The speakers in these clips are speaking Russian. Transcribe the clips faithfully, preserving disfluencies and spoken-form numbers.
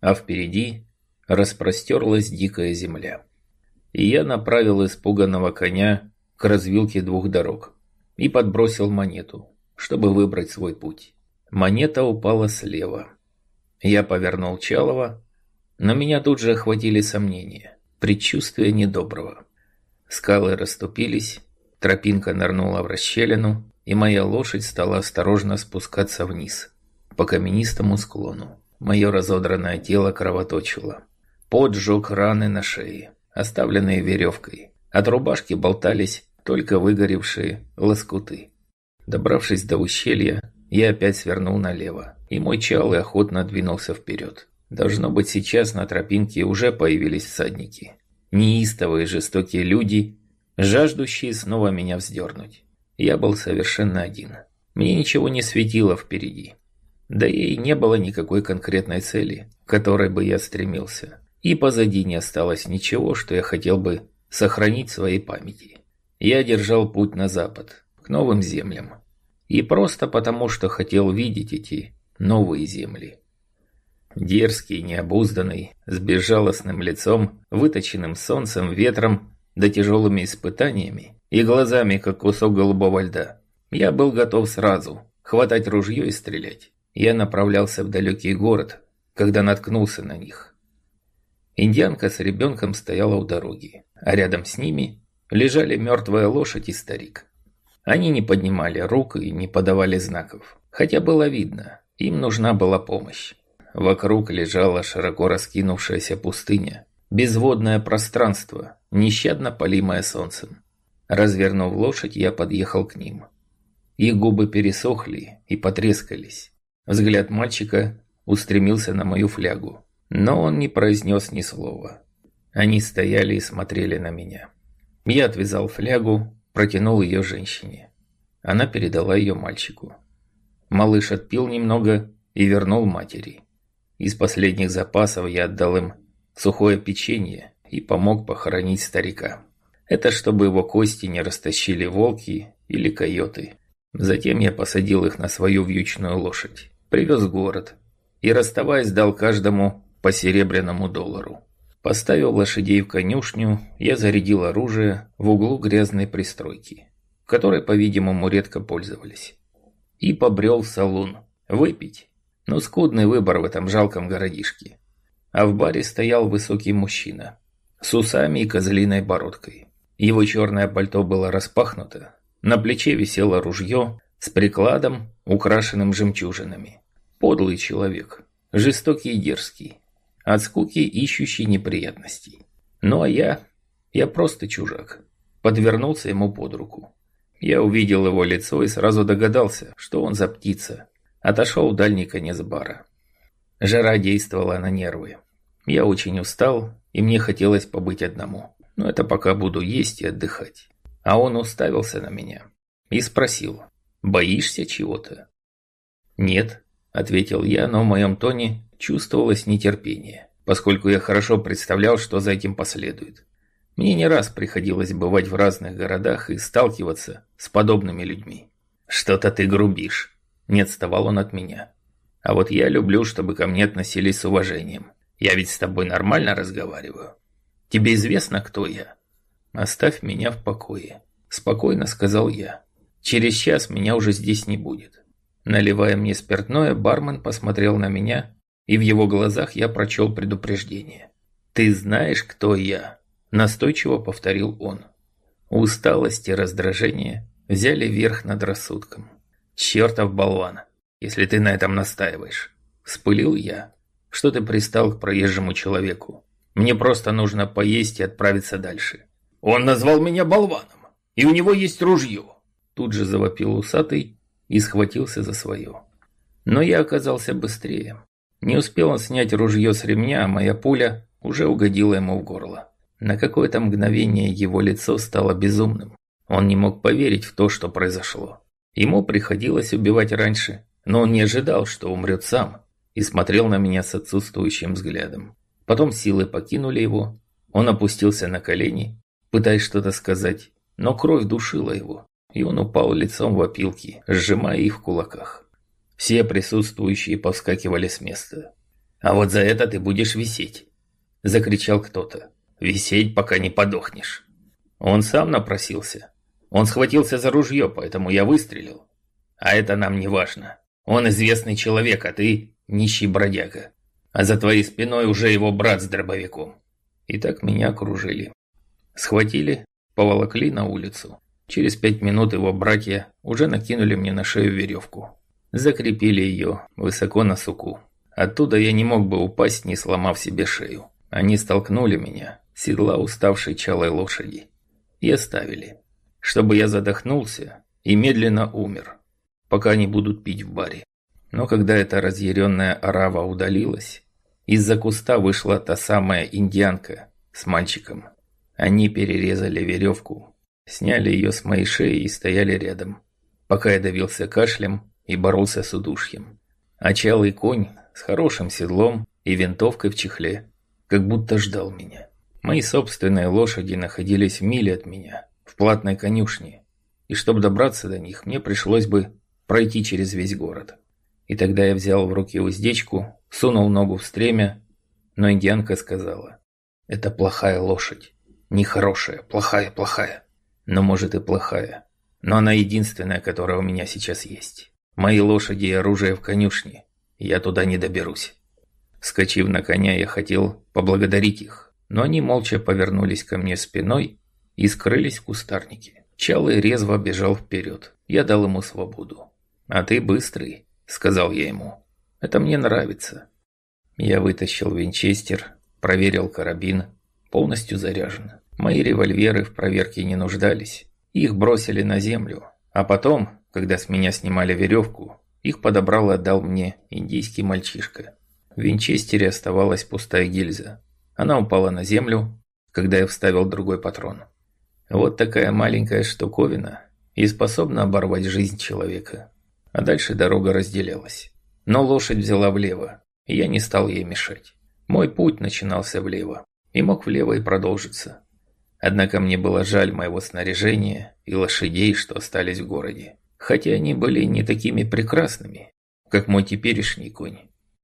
а впереди распростерлась дикая земля. И я направил испуганного коня к развилке двух дорог и подбросил монету, чтобы выбрать свой путь. Монета упала слева. Я повернул Чалова, но меня тут же охватили сомнения, предчувствие недоброго. Скалы расступились, тропинка нырнула в расщелину, и моя лошадь стала осторожно спускаться вниз, по каменистому склону. Мое разодранное тело кровоточило. Пот жег раны на шее, оставленные веревкой. От рубашки болтались только выгоревшие лоскуты. Добравшись до ущелья, я опять свернул налево, и мой Чалый охотно двинулся вперед. Должно быть, сейчас на тропинке уже появились всадники. Неистовые жестокие люди, жаждущие снова меня вздернуть. Я был совершенно один. Мне ничего не светило впереди. Да и не было никакой конкретной цели, к которой бы я стремился. И позади не осталось ничего, что я хотел бы сохранить в своей памяти. Я держал путь на запад, к новым землям. И просто потому, что хотел видеть эти новые земли. Дерзкий, необузданный, с безжалостным лицом, выточенным солнцем, ветром, да тяжелыми испытаниями и глазами, как кусок голубого льда. Я был готов сразу хватать ружье и стрелять. Я направлялся в далекий город, когда наткнулся на них. Индианка с ребенком стояла у дороги, а рядом с ними лежали мертвая лошадь и старик. Они не поднимали рук и не подавали знаков, хотя было видно, им нужна была помощь. Вокруг лежала широко раскинувшаяся пустыня, безводное пространство, нещадно палимое солнцем. Развернув лошадь, я подъехал к ним. Их губы пересохли и потрескались. Взгляд мальчика устремился на мою флягу, но он не произнес ни слова. Они стояли и смотрели на меня. Я отвязал флягу, протянул ее женщине. Она передала ее мальчику. Малыш отпил немного и вернул матери. Из последних запасов я отдал им сухое печенье и помог похоронить старика. Это чтобы его кости не растащили волки или койоты. Затем я посадил их на свою вьючную лошадь, привез в город и, расставаясь, дал каждому по серебряному доллару. Поставив лошадей в конюшню, я зарядил оружие в углу грязной пристройки, которой, по-видимому, редко пользовались, и побрел в салун выпить. Но скудный выбор в этом жалком городишке. А в баре стоял высокий мужчина с усами и козлиной бородкой. Его черное пальто было распахнуто, на плече висело ружье с прикладом, украшенным жемчужинами. Подлый человек, жестокий и дерзкий, от скуки ищущий неприятностей. Ну а я, я просто чужак, подвернулся ему под руку. Я увидел его лицо и сразу догадался, что он за птица. Отошел в дальний конец бара. Жара действовала на нервы. Я очень устал, и мне хотелось побыть одному. Но это пока буду есть и отдыхать. А он уставился на меня и спросил: «Боишься чего-то?» «Нет», — ответил я, но в моем тоне чувствовалось нетерпение, поскольку я хорошо представлял, что за этим последует. Мне не раз приходилось бывать в разных городах и сталкиваться с подобными людьми. «Что-то ты грубишь». Не отставал он от меня. А вот я люблю, чтобы ко мне относились с уважением. Я ведь с тобой нормально разговариваю. Тебе известно, кто я? Оставь меня в покое. Спокойно сказал я. Через час меня уже здесь не будет. Наливая мне спиртное, бармен посмотрел на меня, и в его глазах я прочел предупреждение. Ты знаешь, кто я? Настойчиво повторил он. Усталость и раздражение взяли верх над рассудком. «Чертов болван, если ты на этом настаиваешь», – вспылил я. «Что ты пристал к проезжему человеку? Мне просто нужно поесть и отправиться дальше». «Он назвал меня болваном, и у него есть ружье», – тут же завопил усатый и схватился за свое. Но я оказался быстрее. Не успел он снять ружье с ремня, а моя пуля уже угодила ему в горло. На какое-то мгновение его лицо стало безумным. Он не мог поверить в то, что произошло. Ему приходилось убивать раньше, но он не ожидал, что умрет сам, и смотрел на меня с отсутствующим взглядом. Потом силы покинули его, он опустился на колени, пытаясь что-то сказать, но кровь душила его, и он упал лицом в опилки, сжимая их в кулаках. Все присутствующие повскакивали с места. А вот за это ты будешь висеть!» – закричал кто-то. «Висеть, пока не подохнешь!» Он сам напросился. Он схватился за ружье, поэтому я выстрелил. А это нам не важно. Он известный человек, а ты нищий бродяга. А за твоей спиной уже его брат с дробовиком. И так меня окружили. Схватили, поволокли на улицу. Через пять минут его братья уже накинули мне на шею веревку. Закрепили ее высоко на суку. Оттуда я не мог бы упасть, не сломав себе шею. Они столкнули меня с седла уставшей чалой лошади и оставили, чтобы я задохнулся и медленно умер, пока они будут пить в баре. Но когда эта разъяренная орава удалилась, из-за куста вышла та самая индианка с мальчиком. Они перерезали веревку, сняли ее с моей шеи и стояли рядом, пока я давился кашлем и боролся с удушьем. А чалый конь с хорошим седлом и винтовкой в чехле как будто ждал меня. Мои собственные лошади находились в миле от меня, в платной конюшне, и чтобы добраться до них, мне пришлось бы пройти через весь город. И тогда я взял в руки уздечку, сунул ногу в стремя, но индианка сказала: «Это плохая лошадь. Нехорошая, плохая, плохая. Но может и плохая. Но она единственная, которая у меня сейчас есть. Мои лошади и оружие в конюшне. Я туда не доберусь». Вскочив на коня, я хотел поблагодарить их, но они молча повернулись ко мне спиной и скрылись в кустарнике. Чалый резво бежал вперед. Я дал ему свободу. «А ты быстрый», — сказал я ему. «Это мне нравится». Я вытащил винчестер, проверил карабин, полностью заряжен. Мои револьверы в проверке не нуждались. Их бросили на землю. А потом, когда с меня снимали веревку, их подобрал и отдал мне индийский мальчишка. В винчестере оставалась пустая гильза. Она упала на землю, когда я вставил другой патрон. Вот такая маленькая штуковина и способна оборвать жизнь человека. А дальше дорога разделялась. Но лошадь взяла влево, и я не стал ей мешать. Мой путь начинался влево, и мог влево и продолжиться. Однако мне было жаль моего снаряжения и лошадей, что остались в городе. Хотя они были не такими прекрасными, как мой теперешний конь.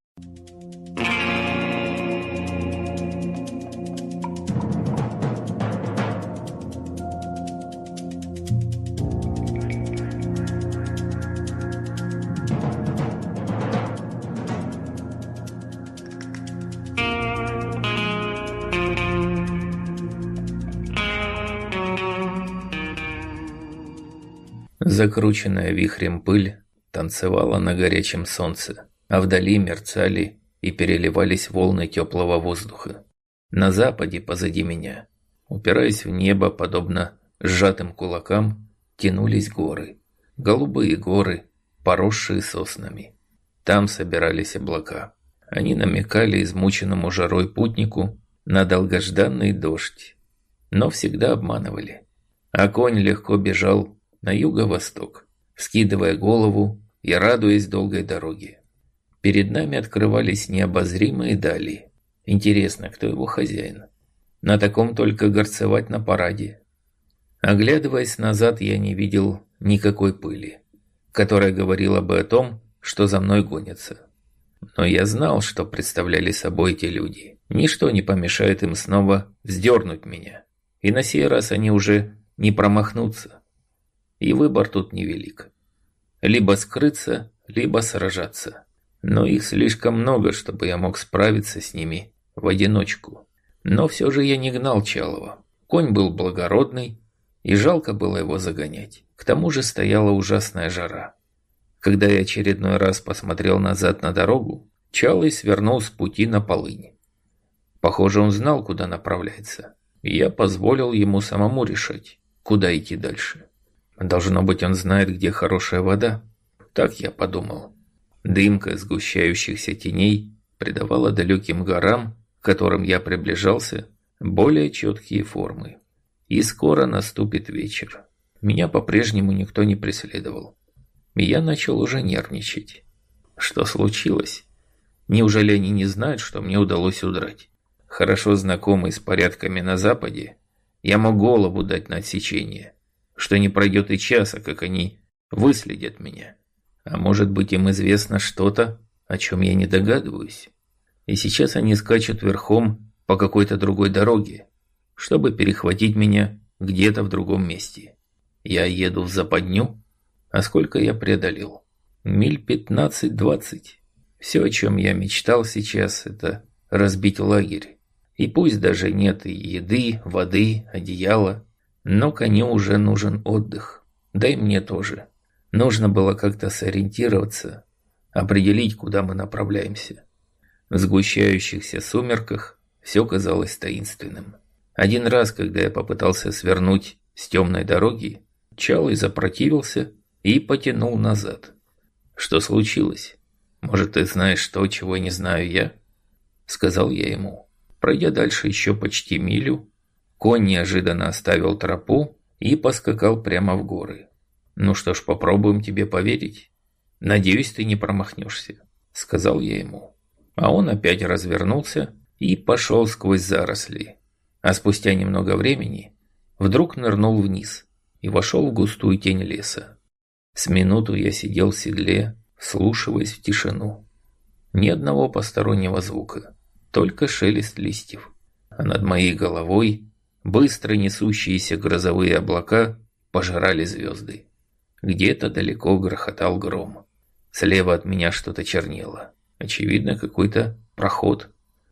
Закрученная вихрем пыль танцевала на горячем солнце, а вдали мерцали и переливались волны теплого воздуха. На западе позади меня, упираясь в небо, подобно сжатым кулакам, тянулись горы. Голубые горы, поросшие соснами. Там собирались облака. Они намекали измученному жарой путнику на долгожданный дождь, но всегда обманывали. А конь легко бежал на юго-восток, вскидывая голову и радуясь долгой дороге. Перед нами открывались необозримые дали. Интересно, кто его хозяин? На таком только горцевать на параде. Оглядываясь назад, я не видел никакой пыли, которая говорила бы о том, что за мной гонятся. Но я знал, что представляли собой эти люди. Ничто не помешает им снова вздернуть меня. И на сей раз они уже не промахнутся. И выбор тут невелик. Либо скрыться, либо сражаться. Но их слишком много, чтобы я мог справиться с ними в одиночку. Но все же я не гнал Чалова. Конь был благородный, и жалко было его загонять. К тому же стояла ужасная жара. Когда я очередной раз посмотрел назад на дорогу, Чалый свернул с пути на полынь. Похоже, он знал, куда направляется. И я позволил ему самому решать, куда идти дальше. Должно быть, он знает, где хорошая вода. Так я подумал. Дымка сгущающихся теней придавала далеким горам, к которым я приближался, более четкие формы. И скоро наступит вечер. Меня по-прежнему никто не преследовал. И я начал уже нервничать. Что случилось? Неужели они не знают, что мне удалось удрать? Хорошо знакомый с порядками на Западе, я мог голову дать на отсечение, что не пройдет и часа, как они выследят меня. А может быть, им известно что-то, о чем я не догадываюсь? И сейчас они скачут верхом по какой-то другой дороге, чтобы перехватить меня где-то в другом месте. Я еду в западню? А сколько я преодолел? Миль пятнадцать-двадцать. Все, о чем я мечтал сейчас, это разбить лагерь. И пусть даже нет и еды, воды, одеяла, но коню уже нужен отдых. Да и мне тоже. Нужно было как-то сориентироваться, определить, куда мы направляемся. В сгущающихся сумерках все казалось таинственным. Один раз, когда я попытался свернуть с темной дороги, Чалый запротивился и потянул назад. «Что случилось? Может, ты знаешь то, чего не знаю я?» Сказал я ему. Пройдя дальше еще почти милю, конь неожиданно оставил тропу и поскакал прямо в горы. «Ну что ж, попробуем тебе поверить. Надеюсь, ты не промахнешься», — сказал я ему. А он опять развернулся и пошел сквозь заросли. А спустя немного времени вдруг нырнул вниз и вошел в густую тень леса. С минуту я сидел в седле, вслушиваясь в тишину. Ни одного постороннего звука, только шелест листьев. А над моей головой быстро несущиеся грозовые облака пожирали звезды. Где-то далеко грохотал гром. Слева от меня что-то чернело. Очевидно, какой-то проход.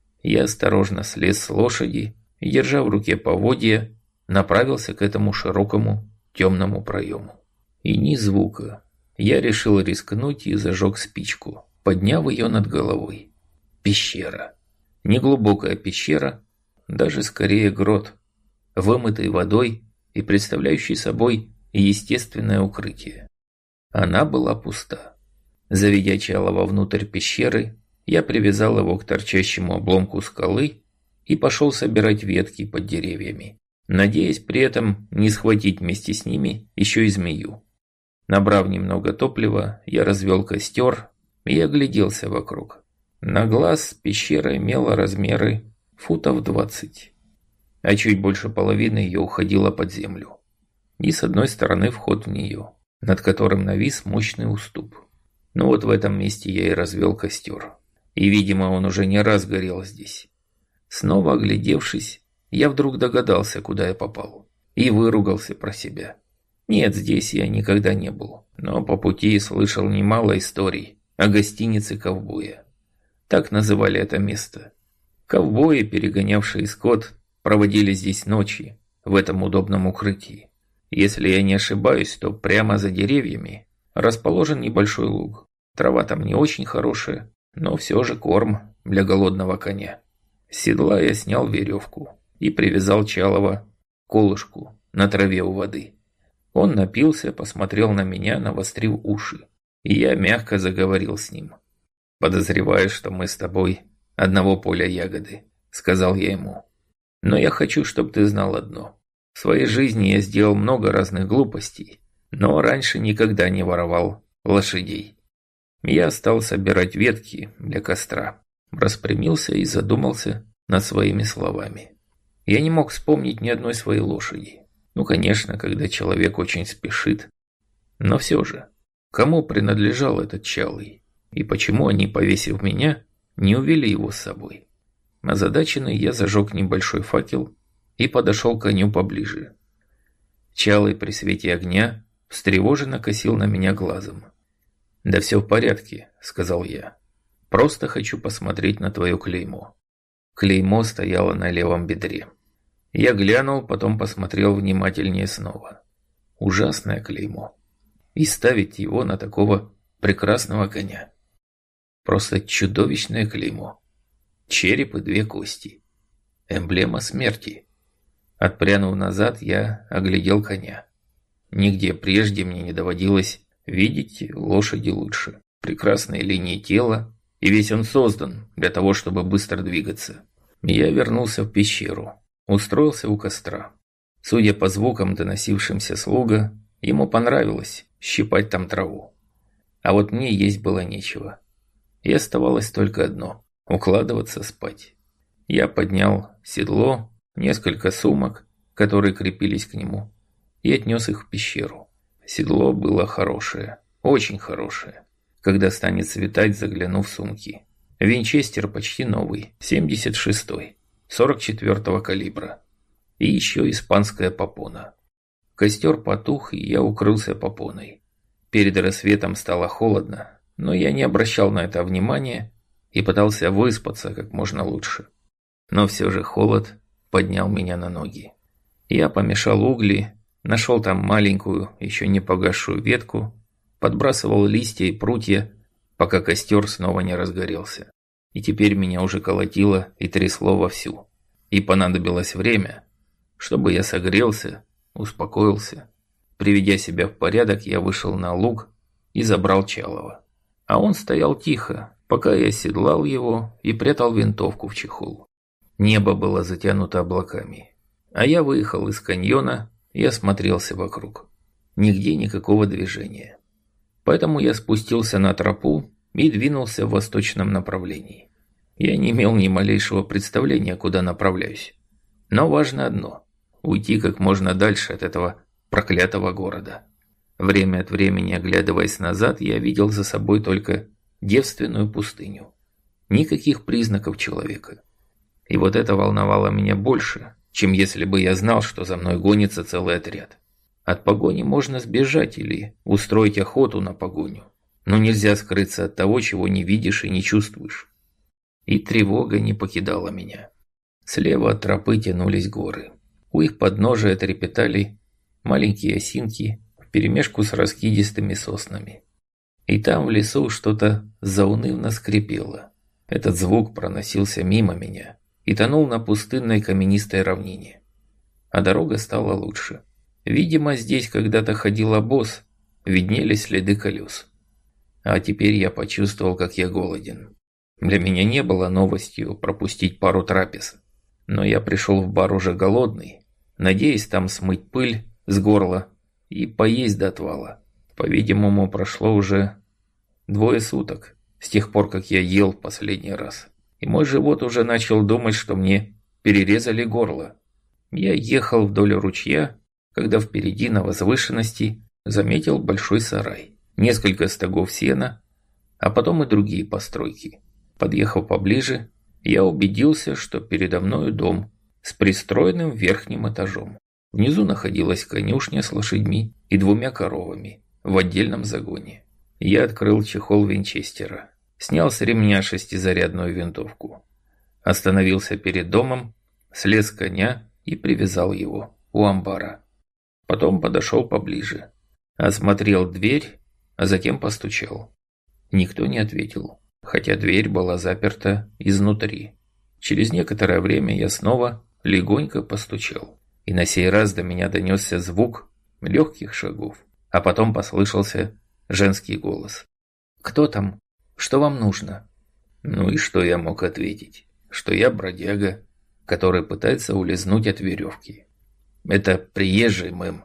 Я осторожно слез с лошади и, держа в руке поводья, направился к этому широкому темному проему. И ни звука. Я решил рискнуть и зажег спичку, подняв ее над головой. Пещера. Неглубокая пещера, даже скорее грот, вымытый водой и представляющий собой естественное укрытие. Она была пуста. Заведя Чалова внутрь пещеры, я привязал его к торчащему обломку скалы и пошел собирать ветки под деревьями, надеясь при этом не схватить вместе с ними еще и змею. Набрав немного топлива, я развел костер и огляделся вокруг. На глаз пещера имела размеры футов двадцать, а чуть больше половины ее уходила под землю. И с одной стороны вход в нее, над которым навис мощный уступ. Ну вот в этом месте я и развел костер. И, видимо, он уже не раз горел здесь. Снова оглядевшись, я вдруг догадался, куда я попал. И выругался про себя. Нет, здесь я никогда не был. Но по пути слышал немало историй о гостинице ковбоя. Так называли это место. Ковбои, перегонявшие скот, проводили здесь ночи, в этом удобном укрытии. Если я не ошибаюсь, то прямо за деревьями расположен небольшой луг. Трава там не очень хорошая, но все же корм для голодного коня. С седла я снял веревку и привязал Чалова к колышку на траве у воды. Он напился, посмотрел на меня, навострив уши, и я мягко заговорил с ним. «Подозреваю, что мы с тобой одного поля ягоды», — сказал я ему. «Но я хочу, чтобы ты знал одно. В своей жизни я сделал много разных глупостей, но раньше никогда не воровал лошадей». Я стал собирать ветки для костра, распрямился и задумался над своими словами. Я не мог вспомнить ни одной своей лошади. Ну, конечно, когда человек очень спешит. Но все же, кому принадлежал этот Чалый? И почему они, повесив меня, не увели его с собой? Озадаченный, я зажег небольшой факел и подошел к коню поближе. Чалый при свете огня встревоженно косил на меня глазом. «Да все в порядке», — сказал я. «Просто хочу посмотреть на твое клеймо». Клеймо стояло на левом бедре. Я глянул, потом посмотрел внимательнее снова. Ужасное клеймо. И ставить его на такого прекрасного коня. Просто чудовищное клеймо. Череп и две кости. Эмблема смерти. Отпрянув назад, я оглядел коня. Нигде прежде мне не доводилось видеть лошади лучше. Прекрасные линии тела, и весь он создан для того, чтобы быстро двигаться. Я вернулся в пещеру, устроился у костра. Судя по звукам, доносившимся с луга, ему понравилось щипать там траву. А вот мне есть было нечего. И оставалось только одно – укладываться спать. Я поднял седло, несколько сумок, которые крепились к нему, и отнес их в пещеру. Седло было хорошее, очень хорошее. Когда станет светать, загляну в сумки. Винчестер почти новый, семьдесят шестой, сорок четвёртого калибра. И еще испанская попона. Костер потух, и я укрылся попоной. Перед рассветом стало холодно, но я не обращал на это внимания и пытался выспаться как можно лучше. Но все же холод поднял меня на ноги. Я помешал угли, нашел там маленькую, еще не погасшую ветку, подбрасывал листья и прутья, пока костер снова не разгорелся. И теперь меня уже колотило и трясло вовсю. И понадобилось время, чтобы я согрелся, успокоился. Приведя себя в порядок, я вышел на луг и забрал Чалова. А он стоял тихо, пока я седлал его и прятал винтовку в чехол. Небо было затянуто облаками. А я выехал из каньона и осмотрелся вокруг. Нигде никакого движения. Поэтому я спустился на тропу и двинулся в восточном направлении. Я не имел ни малейшего представления, куда направляюсь. Но важно одно – уйти как можно дальше от этого проклятого города. Время от времени, оглядываясь назад, я видел за собой только девственную пустыню. Никаких признаков человека. И вот это волновало меня больше, чем если бы я знал, что за мной гонится целый отряд. От погони можно сбежать или устроить охоту на погоню. Но нельзя скрыться от того, чего не видишь и не чувствуешь. И тревога не покидала меня. Слева от тропы тянулись горы. У их подножия трепетали маленькие осинки вперемешку с раскидистыми соснами. И там в лесу что-то заунывно скрипело. Этот звук проносился мимо меня и тонул на пустынной каменистой равнине. А дорога стала лучше. Видимо, здесь когда-то ходил обоз, виднелись следы колес. А теперь я почувствовал, как я голоден. Для меня не было новостью пропустить пару трапез. Но я пришел в бар уже голодный, надеясь там смыть пыль с горла и поесть до отвала. По-видимому, прошло уже двое суток с тех пор, как я ел в последний раз. И мой живот уже начал думать, что мне перерезали горло. Я ехал вдоль ручья, когда впереди на возвышенности заметил большой сарай, несколько стогов сена, а потом и другие постройки. Подъехав поближе, я убедился, что передо мною дом с пристроенным верхним этажом. Внизу находилась конюшня с лошадьми и двумя коровами в отдельном загоне. Я открыл чехол винчестера, снял с ремня шестизарядную винтовку, остановился перед домом, слез с коня и привязал его у амбара. Потом подошел поближе, осмотрел дверь, а затем постучал. Никто не ответил, хотя дверь была заперта изнутри. Через некоторое время я снова легонько постучал, и на сей раз до меня донесся звук легких шагов, а потом послышался женский голос. «Кто там? Что вам нужно?» Ну и что я мог ответить? Что я бродяга, который пытается улизнуть от веревки. Это приезжий, мэм.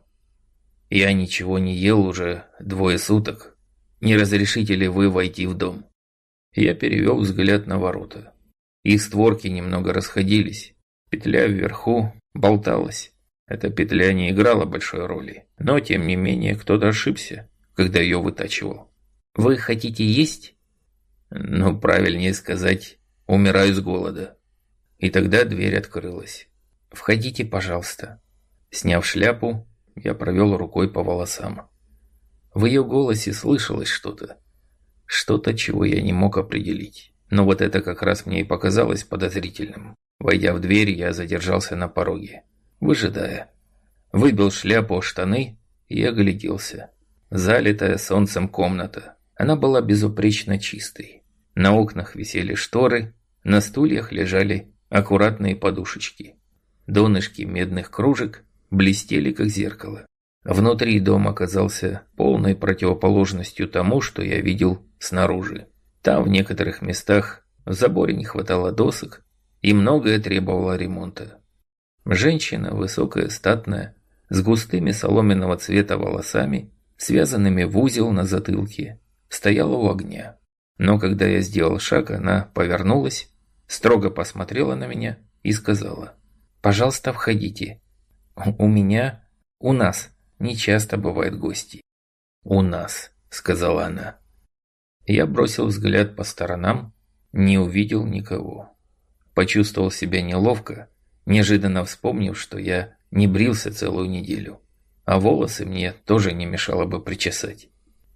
Я ничего не ел уже двое суток. Не разрешите ли вы войти в дом? Я перевел взгляд на ворота. Их створки немного расходились. Петля вверху болталась. Эта петля не играла большой роли, но тем не менее кто-то ошибся, когда ее вытачивал. «Вы хотите есть?» Ну, правильнее сказать, умираю с голода. И тогда дверь открылась. «Входите, пожалуйста». Сняв шляпу, я провел рукой по волосам. В ее голосе слышалось что-то. Что-то, чего я не мог определить. Но вот это как раз мне и показалось подозрительным. Войдя в дверь, я задержался на пороге, выжидая. Выбил шляпу о штаны и огляделся. Залитая солнцем комната. Она была безупречно чистой. На окнах висели шторы, на стульях лежали аккуратные подушечки. Донышки медных кружек блестели, как зеркало. Внутри дом оказался полной противоположностью тому, что я видел снаружи. Там в некоторых местах в заборе не хватало досок, и многое требовало ремонта. Женщина, высокая, статная, с густыми соломенного цвета волосами, связанными в узел на затылке, стояла у огня. Но когда я сделал шаг, она повернулась, строго посмотрела на меня и сказала: «Пожалуйста, входите. У меня, у нас не часто бывают гости». «У нас», — сказала она. Я бросил взгляд по сторонам. Не увидел никого. Почувствовал себя неловко, неожиданно вспомнив, что я не брился целую неделю, а волосы мне тоже не мешало бы причесать.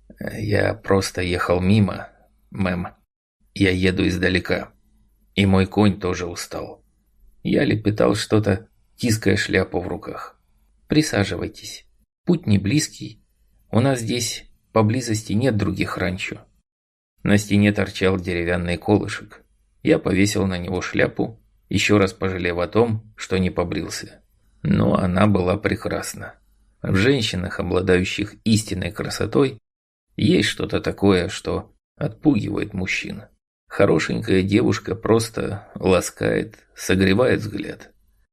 Я просто ехал мимо, мэм. Я еду издалека. И мой конь тоже устал. Я лепетал что-то, тиская шляпу в руках. Присаживайтесь. Путь не близкий. У нас здесь поблизости нет других ранчо. На стене торчал деревянный колышек. Я повесил на него шляпу, еще раз пожалев о том, что не побрился. Но она была прекрасна. В женщинах, обладающих истинной красотой, есть что-то такое, что отпугивает мужчин. Хорошенькая девушка просто ласкает, согревает взгляд.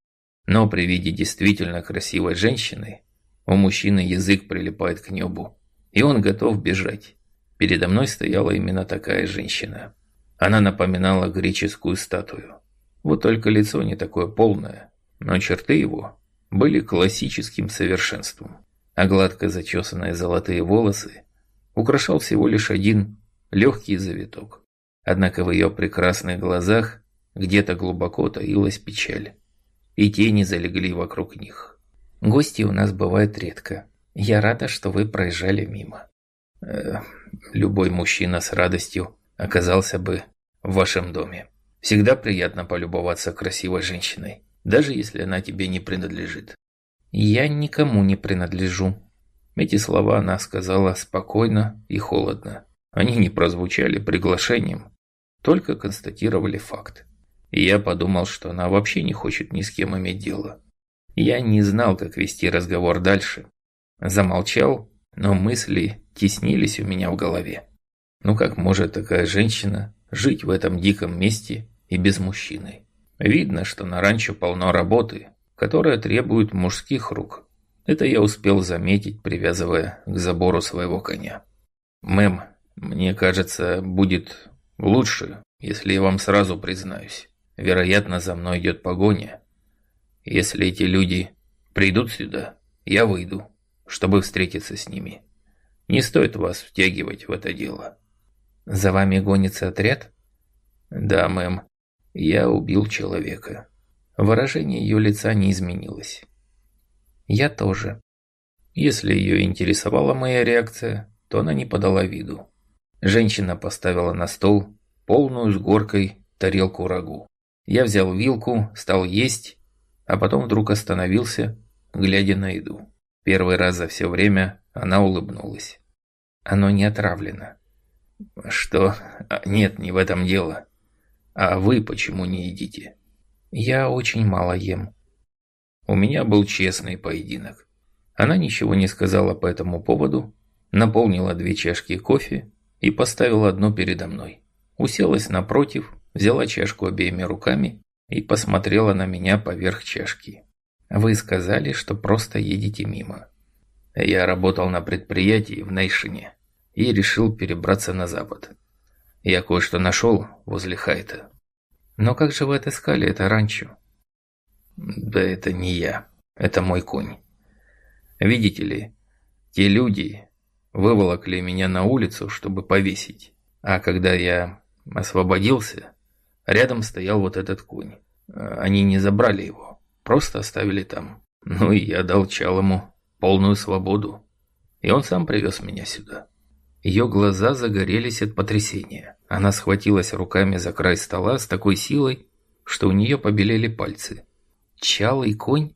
Но при виде действительно красивой женщины у мужчины язык прилипает к небу, и он готов бежать. Передо мной стояла именно такая женщина. Она напоминала греческую статую. Вот только лицо не такое полное, но черты его были классическим совершенством. А гладко зачесанные золотые волосы украшал всего лишь один легкий завиток. Однако в ее прекрасных глазах где-то глубоко таилась печаль, и тени залегли вокруг них. «Гости у нас бывают редко. Я рада, что вы проезжали мимо». Э, любой мужчина с радостью оказался бы в вашем доме. Всегда приятно полюбоваться красивой женщиной, даже если она тебе не принадлежит. Я никому не принадлежу. Эти слова она сказала спокойно и холодно. Они не прозвучали приглашением, только констатировали факт. И я подумал, что она вообще не хочет ни с кем иметь дело. Я не знал, как вести разговор дальше. Замолчал, но мысли теснились у меня в голове. Ну как может такая женщина жить в этом диком месте и без мужчины? Видно, что на ранчо полно работы, которая требует мужских рук. Это я успел заметить, привязывая к забору своего коня. «Мэм, мне кажется, будет лучше, если я вам сразу признаюсь. Вероятно, за мной идет погоня. Если эти люди придут сюда, я выйду, чтобы встретиться с ними. Не стоит вас втягивать в это дело». «За вами гонится отряд?» «Да, мэм. Я убил человека». Выражение ее лица не изменилось. «Я тоже». Если ее интересовала моя реакция, то она не подала виду. Женщина поставила на стол полную с горкой тарелку рагу. Я взял вилку, стал есть, а потом вдруг остановился, глядя на еду. Первый раз за все время она улыбнулась. «Оно не отравлено». «Что? Нет, не в этом дело. А вы почему не едите?» «Я очень мало ем». У меня был честный поединок. Она ничего не сказала по этому поводу, наполнила две чашки кофе и поставила одну передо мной. Уселась напротив, взяла чашку обеими руками и посмотрела на меня поверх чашки. «Вы сказали, что просто едете мимо». Я работал на предприятии в Нейшине и решил перебраться на запад. Я кое-что нашел возле Хайта. «Но как же вы отыскали это ранчо?» «Да это не я, это мой конь. Видите ли, те люди выволокли меня на улицу, чтобы повесить. А когда я освободился, рядом стоял вот этот конь. Они не забрали его, просто оставили там. Ну и я дал Чалому полную свободу, и он сам привез меня сюда». Ее глаза загорелись от потрясения. Она схватилась руками за край стола с такой силой, что у нее побелели пальцы. «Чалый конь?»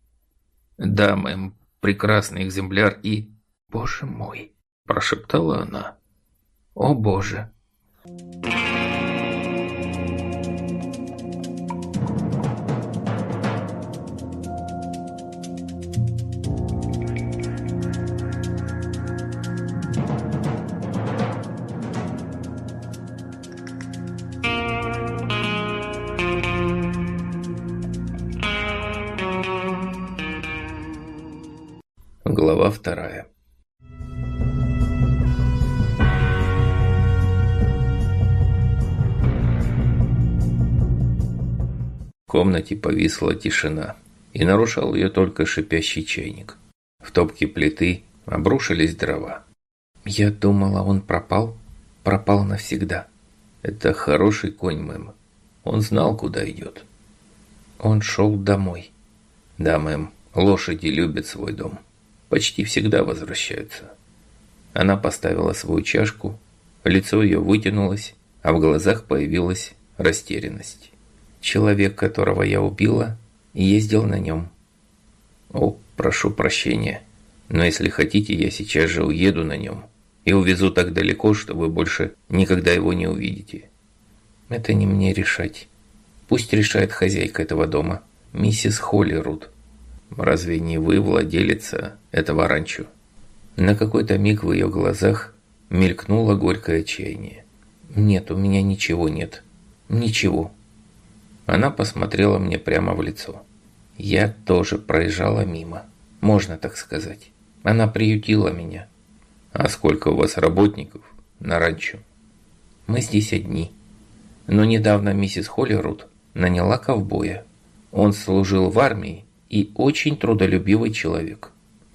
«Да, мэм, прекрасный экземпляр и...» «Боже мой!» – прошептала она. «О боже!» Глава вторая. В комнате повисла тишина, и нарушал ее только шипящий чайник. В топке плиты обрушились дрова. «Я думала, он пропал, пропал навсегда». Это хороший конь, мэм. Он знал, куда идет. Он шел домой. Да, мэм, лошади любят свой дом. Почти всегда возвращаются. Она поставила свою чашку, лицо ее вытянулось, а в глазах появилась растерянность. Человек, которого я убила, ездил на нем. О, прошу прощения, но если хотите, я сейчас же уеду на нем и увезу так далеко, что вы больше никогда его не увидите. Это не мне решать. Пусть решает хозяйка этого дома, миссис Холлируд. Разве не вы владелица этого ранчо? На какой-то миг в ее глазах мелькнуло горькое отчаяние. Нет, у меня ничего нет. Ничего. Она посмотрела мне прямо в лицо. Я тоже проезжала мимо, можно так сказать. Она приютила меня. А сколько у вас работников на ранчо? Мы здесь одни. Но недавно миссис Холлируд наняла ковбоя. Он служил в армии и очень трудолюбивый человек.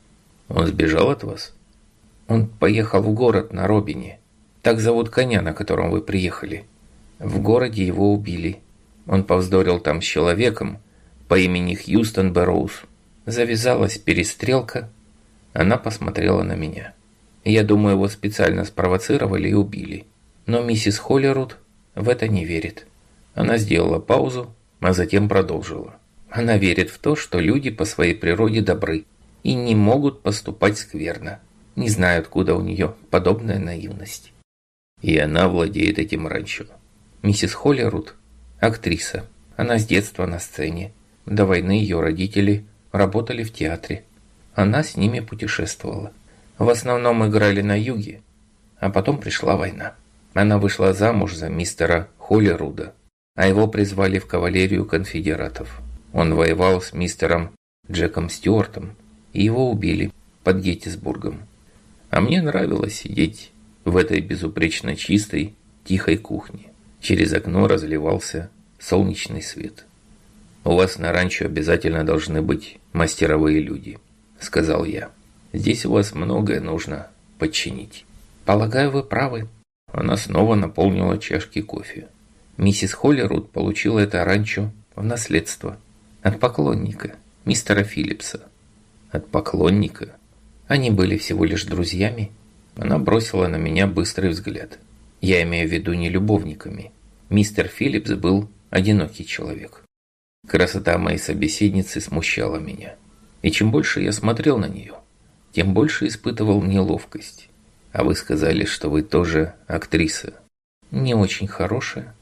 Он сбежал от вас? Он поехал в город на Робине. Так зовут коня, на котором вы приехали. В городе его убили. Он повздорил там с человеком по имени Хьюстон Бэрроуз. Завязалась перестрелка. Она посмотрела на меня. Я думаю, его специально спровоцировали и убили. Но миссис Холлируд в это не верит. Она сделала паузу, а затем продолжила. Она верит в то, что люди по своей природе добры и не могут поступать скверно. Не знаю, откуда у нее подобная наивность. И она владеет этим ранчо. Миссис Холлируд – актриса. Она с детства на сцене. До войны ее родители работали в театре. Она с ними путешествовала. В основном играли на юге, а потом пришла война. Она вышла замуж за мистера Холлируда, а его призвали в кавалерию конфедератов. Он воевал с мистером Джеком Стюартом, и его убили под Геттисбургом. А мне нравилось сидеть в этой безупречно чистой, тихой кухне. Через окно разливался солнечный свет. «У вас на ранчо обязательно должны быть мастеровые люди», — сказал я. «Здесь у вас многое нужно подчинить». «Полагаю, вы правы». Она снова наполнила чашки кофе. Миссис Холлируд получила это ранчо в наследство. От поклонника, мистера Филлипса. От поклонника? Они были всего лишь друзьями. Она бросила на меня быстрый взгляд. Я имею в виду не любовниками. Мистер Филлипс был одинокий человек. Красота моей собеседницы смущала меня. И чем больше я смотрел на нее, тем больше испытывал неловкость. А вы сказали, что вы тоже актриса. Не очень хорошая.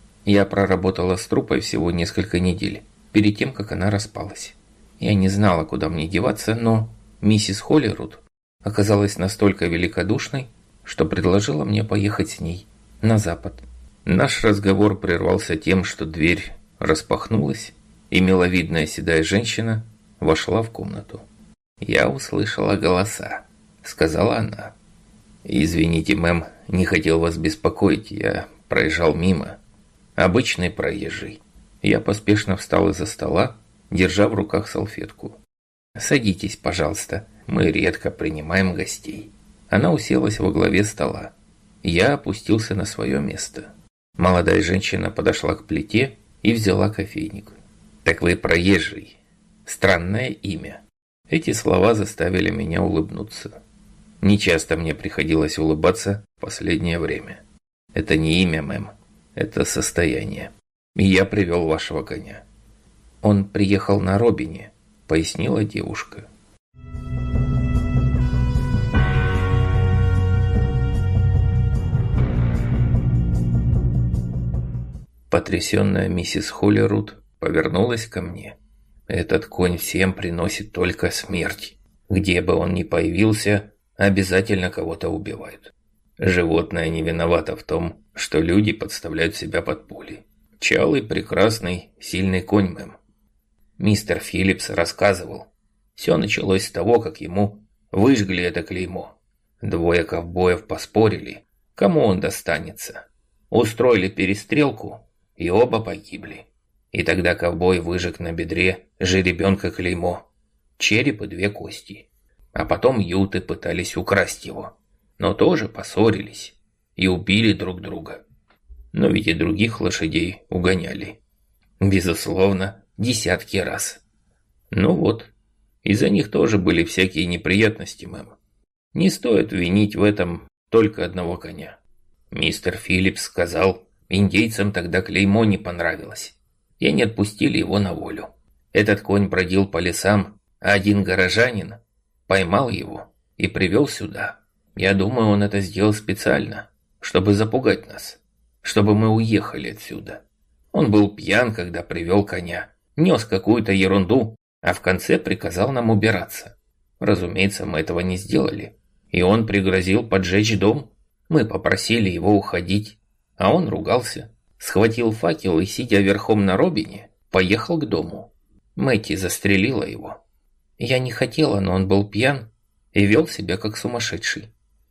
Я проработала с труппой всего несколько недель, перед тем, как она распалась. Я не знала, куда мне деваться, но миссис Холлируд оказалась настолько великодушной, что предложила мне поехать с ней на запад. Наш разговор прервался тем, что дверь распахнулась, и миловидная седая женщина вошла в комнату. «Я услышала голоса», — сказала она. «Извините, мэм, не хотел вас беспокоить, я проезжал мимо. Обычный проезжий». Я поспешно встал из-за стола, держа в руках салфетку. «Садитесь, пожалуйста, мы редко принимаем гостей». Она уселась во главе стола. Я опустился на свое место. Молодая женщина подошла к плите и взяла кофейник. «Так вы проезжий. Странное имя». Эти слова заставили меня улыбнуться. Нечасто мне приходилось улыбаться в последнее время. Это не имя, мэм, это состояние. И я привел вашего коня. Он приехал на Робине, пояснила девушка. Потрясенная миссис Холлируд повернулась ко мне. Этот конь всем приносит только смерть. Где бы он ни появился, обязательно кого-то убивают. Животное не виновато в том, что люди подставляют себя под пули. Чалый, прекрасный, сильный конь, мэм. Мистер Филлипс рассказывал. Все началось с того, как ему выжгли это клеймо. Двое ковбоев поспорили, кому он достанется. Устроили перестрелку, и оба погибли. И тогда ковбой выжег на бедре жеребенка клеймо, череп и две кости. А потом юты пытались украсть его, но тоже поссорились и убили друг друга. Но ведь и других лошадей угоняли. Безусловно, десятки раз. Ну вот, из-за них тоже были всякие неприятности, мэм. Не стоит винить в этом только одного коня. Мистер Филлипс сказал, индейцам тогда клеймо не понравилось, и они отпустили его на волю. Этот конь бродил по лесам, а один горожанин поймал его и привел сюда. Я думаю, он это сделал специально, чтобы запугать нас, чтобы мы уехали отсюда. Он был пьян, когда привел коня, нес какую-то ерунду, а в конце приказал нам убираться. Разумеется, мы этого не сделали, и он пригрозил поджечь дом. Мы попросили его уходить, а он ругался, схватил факел и, сидя верхом на Робине, поехал к дому. Мэтти застрелила его. Я не хотела, но он был пьян и вел себя как сумасшедший.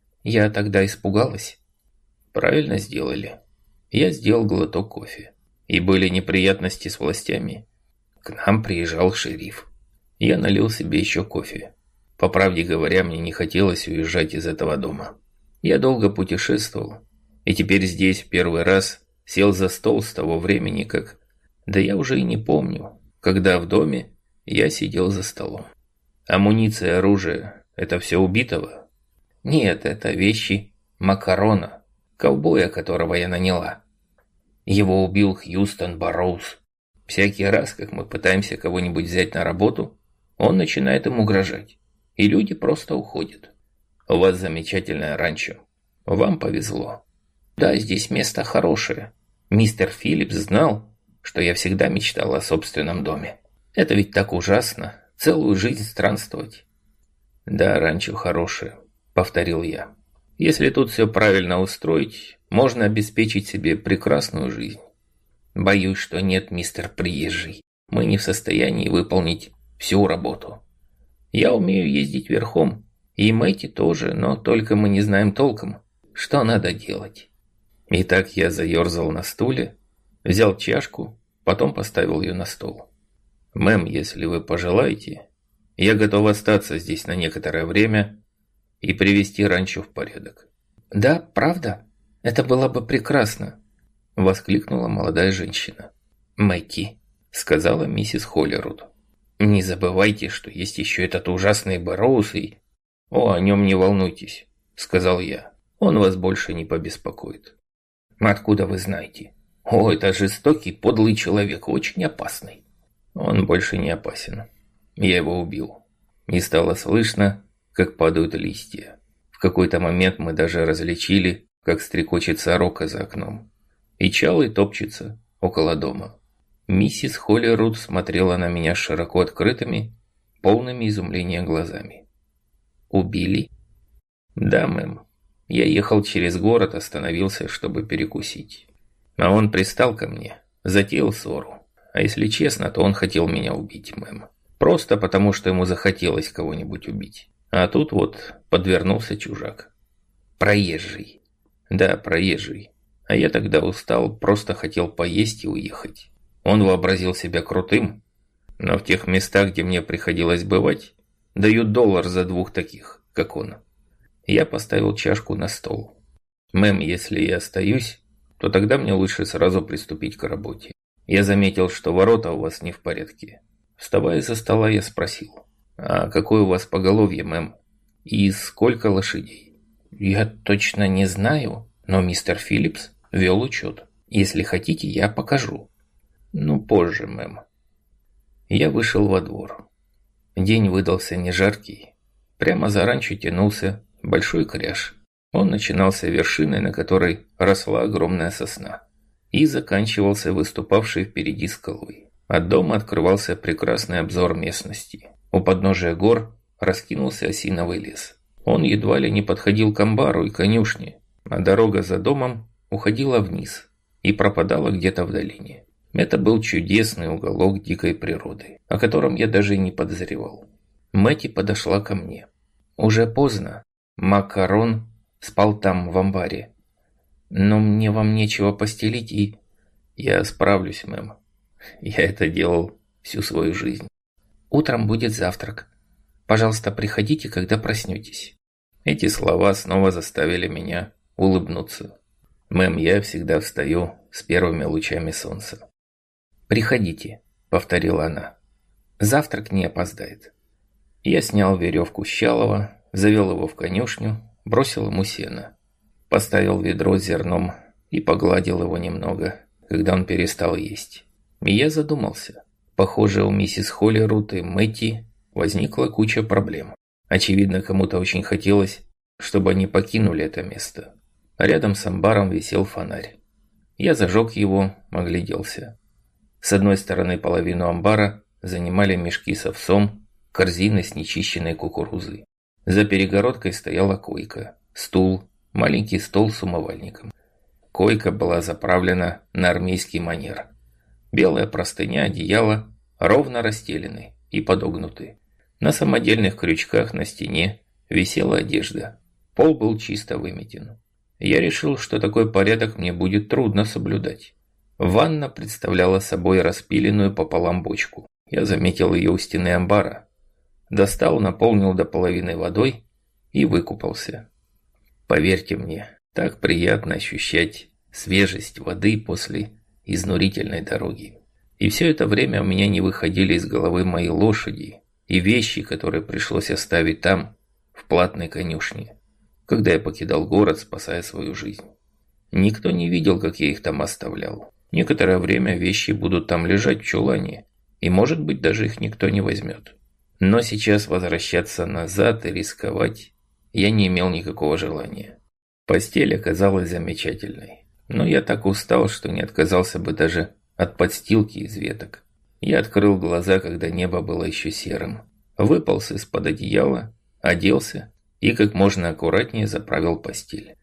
Я тогда испугалась. Правильно сделали. Я сделал глоток кофе. И были неприятности с властями. К нам приезжал шериф. Я налил себе еще кофе. По правде говоря, мне не хотелось уезжать из этого дома. Я долго путешествовал, и теперь здесь в первый раз сел за стол с того времени, как... Да я уже и не помню, когда в доме я сидел за столом. Амуниция, оружие – это все убитого? Нет, это вещи Макарона, ковбоя, которого я наняла. Его убил Хьюстон Барроуз. Всякий раз, как мы пытаемся кого-нибудь взять на работу, он начинает им угрожать, и люди просто уходят. У вас замечательное ранчо. Вам повезло. Да, здесь место хорошее. Мистер Филлипс знал, что я всегда мечтал о собственном доме. Это ведь так ужасно, целую жизнь странствовать. Да, ранчо хорошее, повторил я. Если тут все правильно устроить, можно обеспечить себе прекрасную жизнь. Боюсь, что нет, мистер Приезжий. Мы не в состоянии выполнить всю работу. Я умею ездить верхом, и Мэтти тоже, но только мы не знаем толком, что надо делать. Итак, я заерзал на стуле, взял чашку, потом поставил ее на стол. Мэм, если вы пожелаете, я готов остаться здесь на некоторое время и привести ранчо в порядок. Да, правда? Это было бы прекрасно, воскликнула молодая женщина. Мэтти, сказала миссис Холлируд, не забывайте, что есть еще этот ужасный Барроуз и... О, о нем не волнуйтесь, сказал я. Он вас больше не побеспокоит. Откуда вы знаете? О, это жестокий, подлый человек, очень опасный. Он больше не опасен. Я его убил. И стало слышно, как падают листья. В какой-то момент мы даже различили, как стрекочет сорока за окном. И чалый топчется около дома. Миссис Холлируд смотрела на меня широко открытыми, полными изумления глазами. «Убили?» «Да, мэм. Я ехал через город, остановился, чтобы перекусить. А он пристал ко мне, затеял ссору. А если честно, то он хотел меня убить, мэм. Просто потому, что ему захотелось кого-нибудь убить. А тут вот подвернулся чужак. Проезжий. Да, проезжий. А я тогда устал, просто хотел поесть и уехать. Он вообразил себя крутым, но в тех местах, где мне приходилось бывать, дают доллар за двух таких, как он. Я поставил чашку на стол. Мэм, если я остаюсь, то тогда мне лучше сразу приступить к работе. Я заметил, что ворота у вас не в порядке. Вставая за стола, я спросил, а какое у вас поголовье, мэм? И сколько лошадей? Я точно не знаю, но мистер Филлипс вел учет. Если хотите, я покажу. Ну, позже, мэм. Я вышел во двор. День выдался не жаркий. Прямо за ранчо тянулся большой кряж. Он начинался вершиной, на которой росла огромная сосна, и заканчивался выступавшей впереди скалой. От дома открывался прекрасный обзор местности. У подножия гор раскинулся осиновый лес. Он едва ли не подходил к амбару и конюшне, а дорога за домом уходила вниз и пропадала где-то в долине. Это был чудесный уголок дикой природы, о котором я даже и не подозревал. Мэтти подошла ко мне. Уже поздно. Макарон спал там, в амбаре. Но мне вам нечего постелить и... Я справлюсь, мэм. Я это делал всю свою жизнь. Утром будет завтрак. Пожалуйста, приходите, когда проснетесь. Эти слова снова заставили меня улыбнуться. «Мэм, я всегда встаю с первыми лучами солнца». «Приходите», — повторила она. «Завтрак не опоздает». Я снял веревку с Чалова, завел его в конюшню, бросил ему сено. Поставил ведро с зерном и погладил его немного, когда он перестал есть. И я задумался. Похоже, у миссис Холлерут и Мэтти возникла куча проблем. Очевидно, кому-то очень хотелось, чтобы они покинули это место. А рядом с амбаром висел фонарь. Я зажег его, огляделся. С одной стороны половину амбара занимали мешки с овсом, корзины с нечищенной кукурузой. За перегородкой стояла койка, стул, маленький стол с умывальником. Койка была заправлена на армейский манер. Белая простыня, одеяло ровно расстелены и подогнуты. На самодельных крючках на стене висела одежда. Пол был чисто выметен. Я решил, что такой порядок мне будет трудно соблюдать. Ванна представляла собой распиленную пополам бочку. Я заметил ее у стены амбара. Достал, наполнил до половины водой и выкупался. Поверьте мне, так приятно ощущать свежесть воды после изнурительной дороги. И все это время у меня не выходили из головы мои лошади и вещи, которые пришлось оставить там, в платной конюшне, когда я покидал город, спасая свою жизнь. Никто не видел, как я их там оставлял. Некоторое время вещи будут там лежать в чулане, и, может быть, даже их никто не возьмет. Но сейчас возвращаться назад и рисковать я не имел никакого желания. Постель оказалась замечательной, но я так устал, что не отказался бы даже от подстилки из веток. Я открыл глаза, когда небо было еще серым, выполз из-под одеяла, оделся и как можно аккуратнее заправил постель.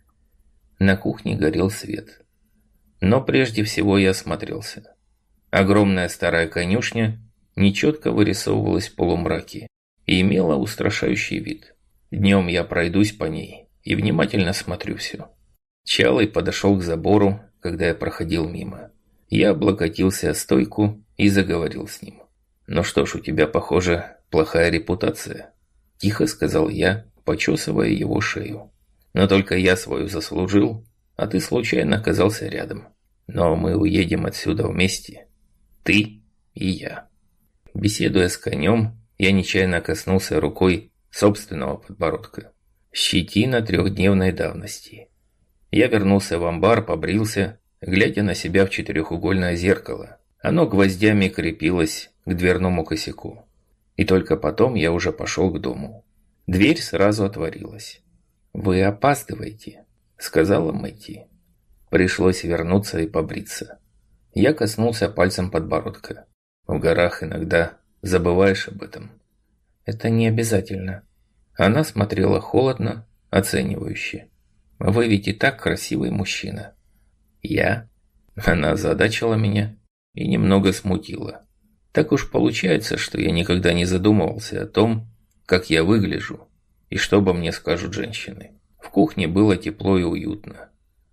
На кухне горел свет. Но прежде всего я осмотрелся. Огромная старая конюшня нечетко вырисовывалась в полумраке и имела устрашающий вид. Днем я пройдусь по ней и внимательно смотрю все. Чалый подошел к забору, когда я проходил мимо. Я облокотился о стойку и заговорил с ним. «Ну что ж, у тебя, похоже, плохая репутация», – тихо сказал я, почесывая его шею. «Но только я свою заслужил, а ты случайно оказался рядом. Но мы уедем отсюда вместе, ты и я». Беседуя с конем, я нечаянно коснулся рукой собственного подбородка. Щетина трехдневной давности. Я вернулся в амбар, побрился, глядя на себя в четырехугольное зеркало. Оно гвоздями крепилось к дверному косяку. И только потом я уже пошел к дому. Дверь сразу отворилась. «Вы опаздываете», — сказала Мэтти. Пришлось вернуться и побриться. Я коснулся пальцем подбородка. В горах иногда забываешь об этом. «Это не обязательно». Она смотрела холодно, оценивающе. «Вы ведь и так красивый мужчина». «Я?» Она озадачила меня и немного смутила. Так уж получается, что я никогда не задумывался о том, как я выгляжу и что обо мне скажут женщины. В кухне было тепло и уютно.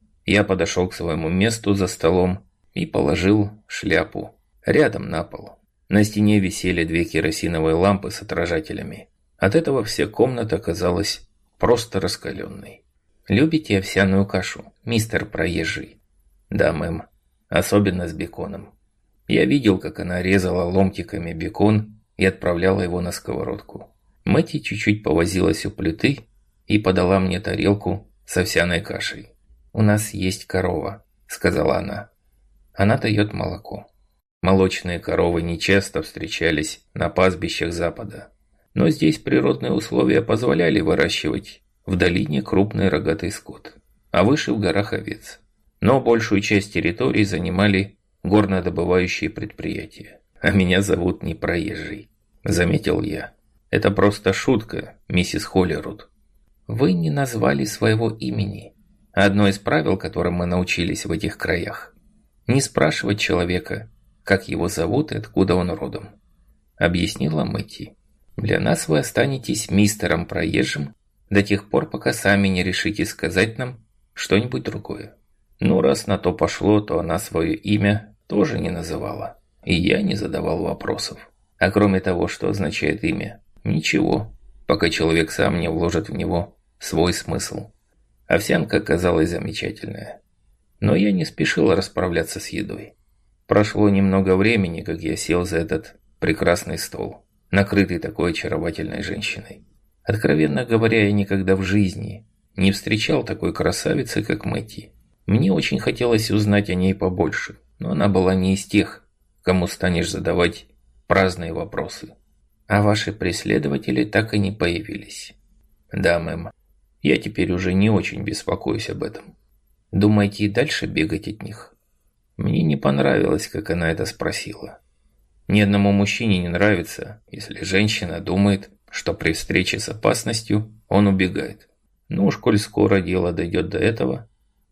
Я подошел к своему месту за столом и положил шляпу рядом на пол. На стене висели две керосиновые лампы с отражателями. От этого вся комната казалась просто раскаленной. «Любите овсяную кашу, мистер проезжий?» «Да, мэм. Особенно с беконом». Я видел, как она резала ломтиками бекон и отправляла его на сковородку. Мэтти чуть-чуть повозилась у плиты и подала мне тарелку с овсяной кашей. «У нас есть корова», — сказала она. «Она дает молоко». Молочные коровы нечасто встречались на пастбищах Запада. Но здесь природные условия позволяли выращивать в долине крупный рогатый скот, а выше в горах овец. Но большую часть территории занимали горнодобывающие предприятия. «А меня зовут не проезжий», — заметил я. «Это просто шутка, миссис Холлерут». «Вы не назвали своего имени. Одно из правил, которым мы научились в этих краях — не спрашивать человека, как его зовут и откуда он родом», — объяснила Мэтти. «Для нас вы останетесь мистером проезжим до тех пор, пока сами не решите сказать нам что-нибудь другое». Ну, раз на то пошло, то она свое имя тоже не называла, и я не задавал вопросов. А кроме того, что означает имя, ничего, пока человек сам не вложит в него свой смысл. Овсянка оказалась замечательная. Но я не спешил расправляться с едой. Прошло немного времени, как я сел за этот прекрасный стол, накрытый такой очаровательной женщиной. Откровенно говоря, я никогда в жизни не встречал такой красавицы, как Мэтти. Мне очень хотелось узнать о ней побольше, но она была не из тех, кому станешь задавать праздные вопросы. А ваши преследователи так и не появились. Да, мэм. Я теперь уже не очень беспокоюсь об этом. Думаете и дальше бегать от них? Мне не понравилось, как она это спросила. Ни одному мужчине не нравится, если женщина думает, что при встрече с опасностью он убегает. Ну уж коль скоро дело дойдет до этого,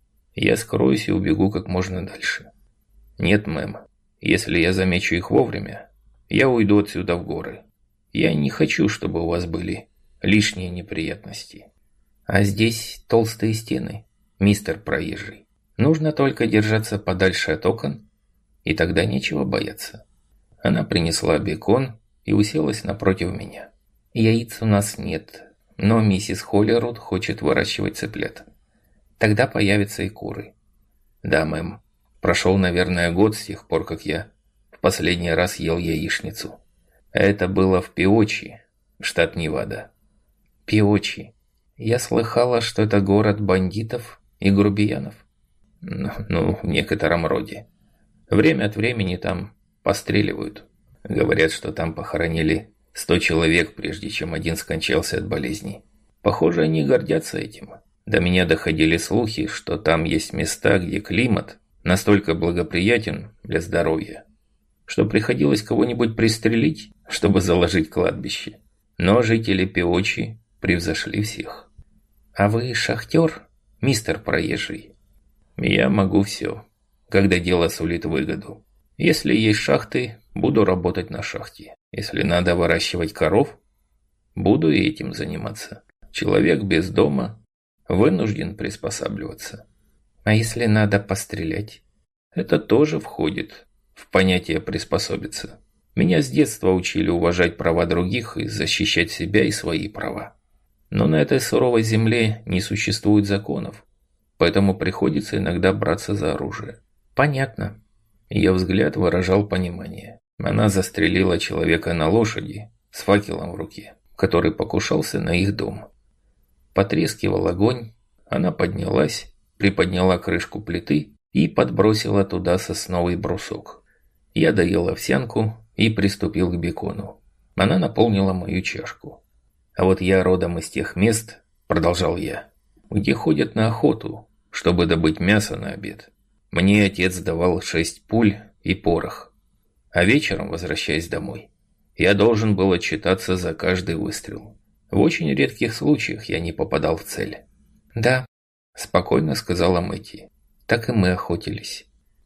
я скроюсь и убегу как можно дальше. Нет, мэм, если я замечу их вовремя, я уйду отсюда в горы. Я не хочу, чтобы у вас были лишние неприятности. А здесь толстые стены, мистер проезжий. Нужно только держаться подальше от окон, и тогда нечего бояться. Она принесла бекон и уселась напротив меня. Яиц у нас нет, но миссис Холлеруд хочет выращивать цыплят. Тогда появятся и куры. Да, мэм. Прошел, наверное, год с тех пор, как я в последний раз ел яичницу. Это было в Пиочи, штат Невада. Пиочи. Я слыхала, что это город бандитов и грубиянов. Ну, ну, в некотором роде. Время от времени там постреливают. Говорят, что там похоронили сто человек, прежде чем один скончался от болезни. Похоже, они гордятся этим. До меня доходили слухи, что там есть места, где климат настолько благоприятен для здоровья, что приходилось кого-нибудь пристрелить, чтобы заложить кладбище. Но жители Пиочи превзошли всех. А вы шахтер, мистер проезжий? Я могу все, когда дело сулит выгоду. Если есть шахты, буду работать на шахте. Если надо выращивать коров, буду и этим заниматься. Человек без дома вынужден приспосабливаться. А если надо пострелять? Это тоже входит в понятие приспособиться. Меня с детства учили уважать права других и защищать себя и свои права. Но на этой суровой земле не существует законов, поэтому приходится иногда браться за оружие. Понятно. Ее взгляд выражал понимание. Она застрелила человека на лошади с факелом в руке, который покушался на их дом. Потрескивал огонь, она поднялась, приподняла крышку плиты и подбросила туда сосновый брусок. Я доел овсянку и приступил к бекону. Она наполнила мою чашку. А вот я родом из тех мест, продолжал я, где ходят на охоту, чтобы добыть мясо на обед. Мне отец давал шесть пуль и порох, а вечером, возвращаясь домой, я должен был отчитаться за каждый выстрел. В очень редких случаях я не попадал в цель. «Да», – спокойно сказала Мэтти, – «так и мы охотились.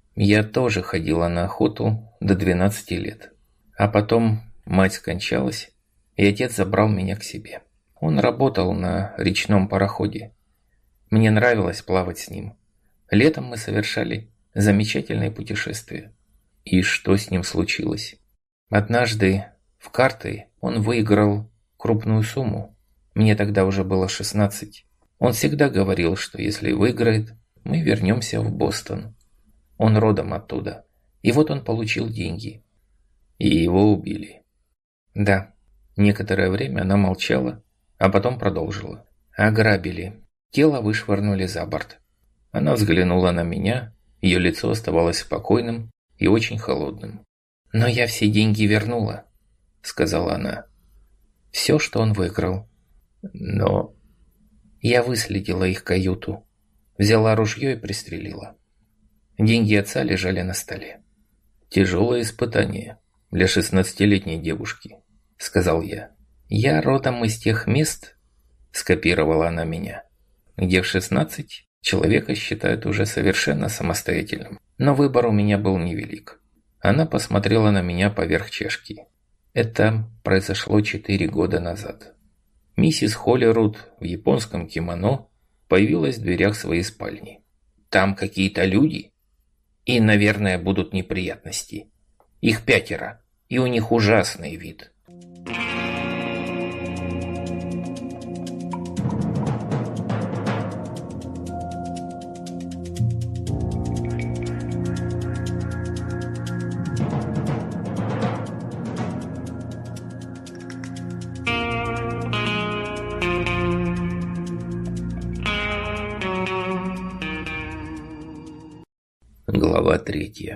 Я тоже ходила на охоту до двенадцати лет. А потом мать скончалась, и отец забрал меня к себе. Он работал на речном пароходе. Мне нравилось плавать с ним. Летом мы совершали замечательные путешествия. И что с ним случилось? Однажды в карты он выиграл крупную сумму. Мне тогда уже было шестнадцать. Он всегда говорил, что если выиграет, мы вернемся в Бостон. Он родом оттуда. И вот он получил деньги. И его убили. Да. Некоторое время она молчала, а потом продолжила. Ограбили. Тело вышвырнули за борт. Она взглянула на меня, ее лицо оставалось спокойным и очень холодным. «Но я все деньги вернула», — сказала она. «Все, что он выиграл. Но...» Я выследила их каюту, взяла ружье и пристрелила. Деньги отца лежали на столе. «Тяжелое испытание для шестнадцатилетней девушки», — сказал я. «Я родом из тех мест», — скопировала она меня, «где в шестнадцать человека считают уже совершенно самостоятельным. Но выбор у меня был невелик». Она посмотрела на меня поверх чашки. Это произошло четыре года назад. Миссис Холлеруд в японском кимоно появилась в дверях своей спальни. «Там какие-то люди, и, наверное, будут неприятности. Их пятеро, и у них ужасный вид». Глава третья.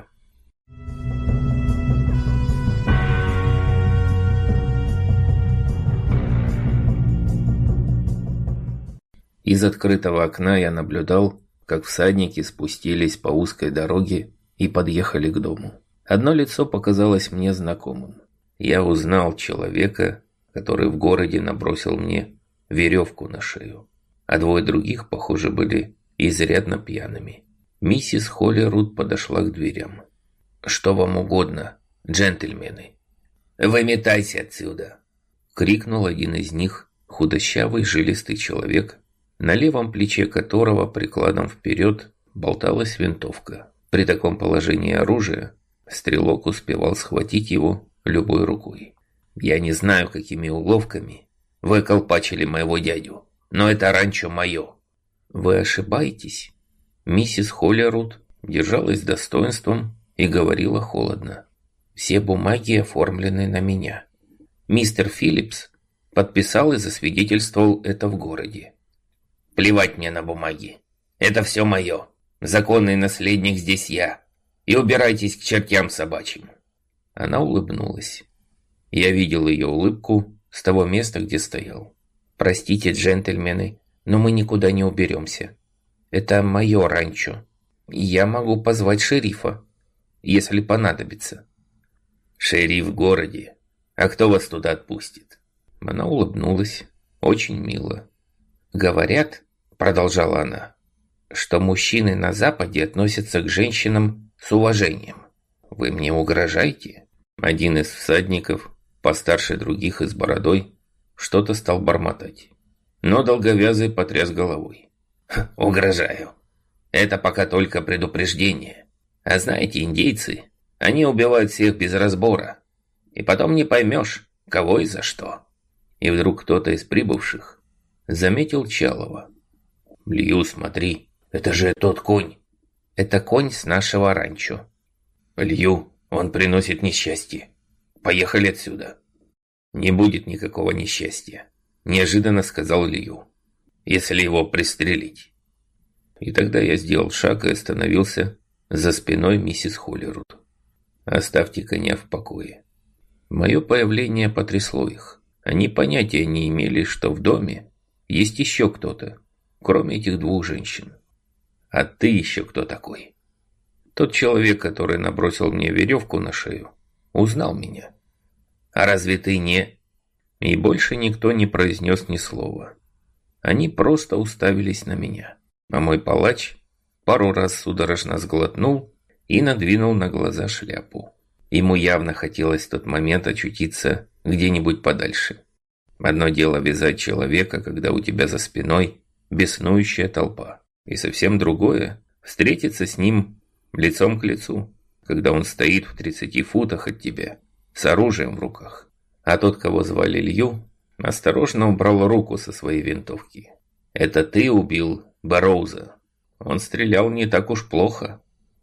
Из открытого окна я наблюдал, как всадники спустились по узкой дороге и подъехали к дому. Одно лицо показалось мне знакомым. Я узнал человека, который в городе набросил мне веревку на шею, а двое других, похоже, были изрядно пьяными. Миссис Холлируд подошла к дверям. «Что вам угодно, джентльмены?» «Выметайся отсюда!» — крикнул один из них, худощавый жилистый человек, на левом плече которого прикладом вперед болталась винтовка. При таком положении оружия стрелок успевал схватить его любой рукой. «Я не знаю, какими уловками вы колпачили моего дядю, но это ранчо мое». «Вы ошибаетесь?» Миссис Холлируд держалась с достоинством и говорила холодно. «Все бумаги оформлены на меня. Мистер Филлипс подписал и засвидетельствовал это в городе». «Плевать мне на бумаги. Это все мое. Законный наследник здесь я. И убирайтесь к чертям собачьим». Она улыбнулась. Я видел ее улыбку с того места, где стоял. «Простите, джентльмены, но мы никуда не уберемся. Это мое ранчо. Я могу позвать шерифа, если понадобится». «Шериф в городе. А кто вас туда отпустит?» Она улыбнулась. Очень мило. «Говорят, — продолжала она, — что мужчины на Западе относятся к женщинам с уважением. Вы мне угрожаете?» Один из всадников, постарше других и с бородой, что-то стал бормотать. Но долговязый потряс головой. «Угрожаю. Это пока только предупреждение. А знаете, индейцы, они убивают всех без разбора. И потом не поймешь, кого и за что». И вдруг кто-то из прибывших заметил Чалова. «Лью, смотри, это же тот конь». «Это конь с нашего ранчо». «Лью, он приносит несчастье. Поехали отсюда». «Не будет никакого несчастья», – неожиданно сказал Лью, – «если его пристрелить». И тогда я сделал шаг и остановился за спиной миссис Холлируд. «Оставьте коня в покое». Мое появление потрясло их. Они понятия не имели, что в доме есть еще кто-то, кроме этих двух женщин. «А ты еще кто такой?» Тот человек, который набросил мне веревку на шею, узнал меня. «А разве ты не...» И больше никто не произнес ни слова. Они просто уставились на меня. А мой палач пару раз судорожно сглотнул и надвинул на глаза шляпу. Ему явно хотелось в тот момент очутиться где-нибудь подальше. Одно дело вязать человека, когда у тебя за спиной беснующая толпа. И совсем другое – встретиться с ним лицом к лицу, когда он стоит в тридцати футах от тебя, с оружием в руках. А тот, кого звали Лью, осторожно убрал руку со своей винтовки. «Это ты убил Барроуза. Он стрелял не так уж плохо,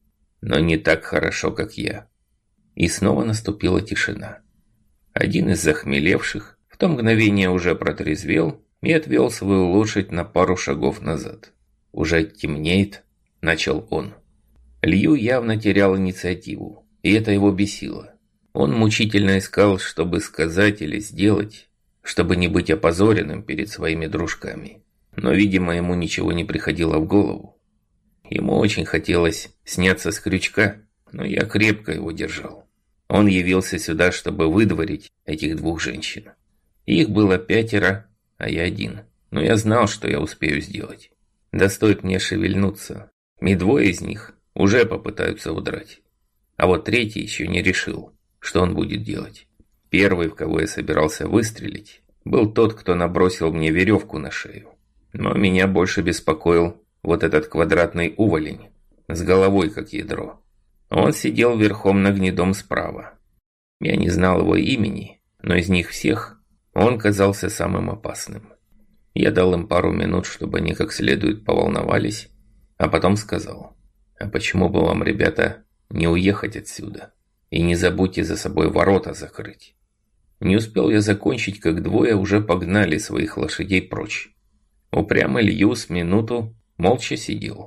но не так хорошо, как я». И снова наступила тишина. Один из захмелевших в то мгновение уже протрезвел и отвел свою лошадь на пару шагов назад. «Уже темнеет», – начал он. Лью явно терял инициативу, и это его бесило. Он мучительно искал, чтобы сказать или сделать, чтобы не быть опозоренным перед своими дружками. Но, видимо, ему ничего не приходило в голову. Ему очень хотелось сняться с крючка, но я крепко его держал. Он явился сюда, чтобы выдворить этих двух женщин. Их было пятеро, а я один. Но я знал, что я успею сделать. Да стоит мне шевельнуться, и двое из них уже попытаются удрать. А вот третий еще не решил, что он будет делать. Первый, в кого я собирался выстрелить, был тот, кто набросил мне веревку на шею. Но меня больше беспокоил вот этот квадратный уволень, с головой как ядро. Он сидел верхом на гнедом справа. Я не знал его имени, но из них всех он казался самым опасным. Я дал им пару минут, чтобы они как следует поволновались, а потом сказал: «А почему бы вам, ребята, не уехать отсюда? И не забудьте за собой ворота закрыть». Не успел я закончить, как двое уже погнали своих лошадей прочь. Упрямый Лью с минуту молча сидел.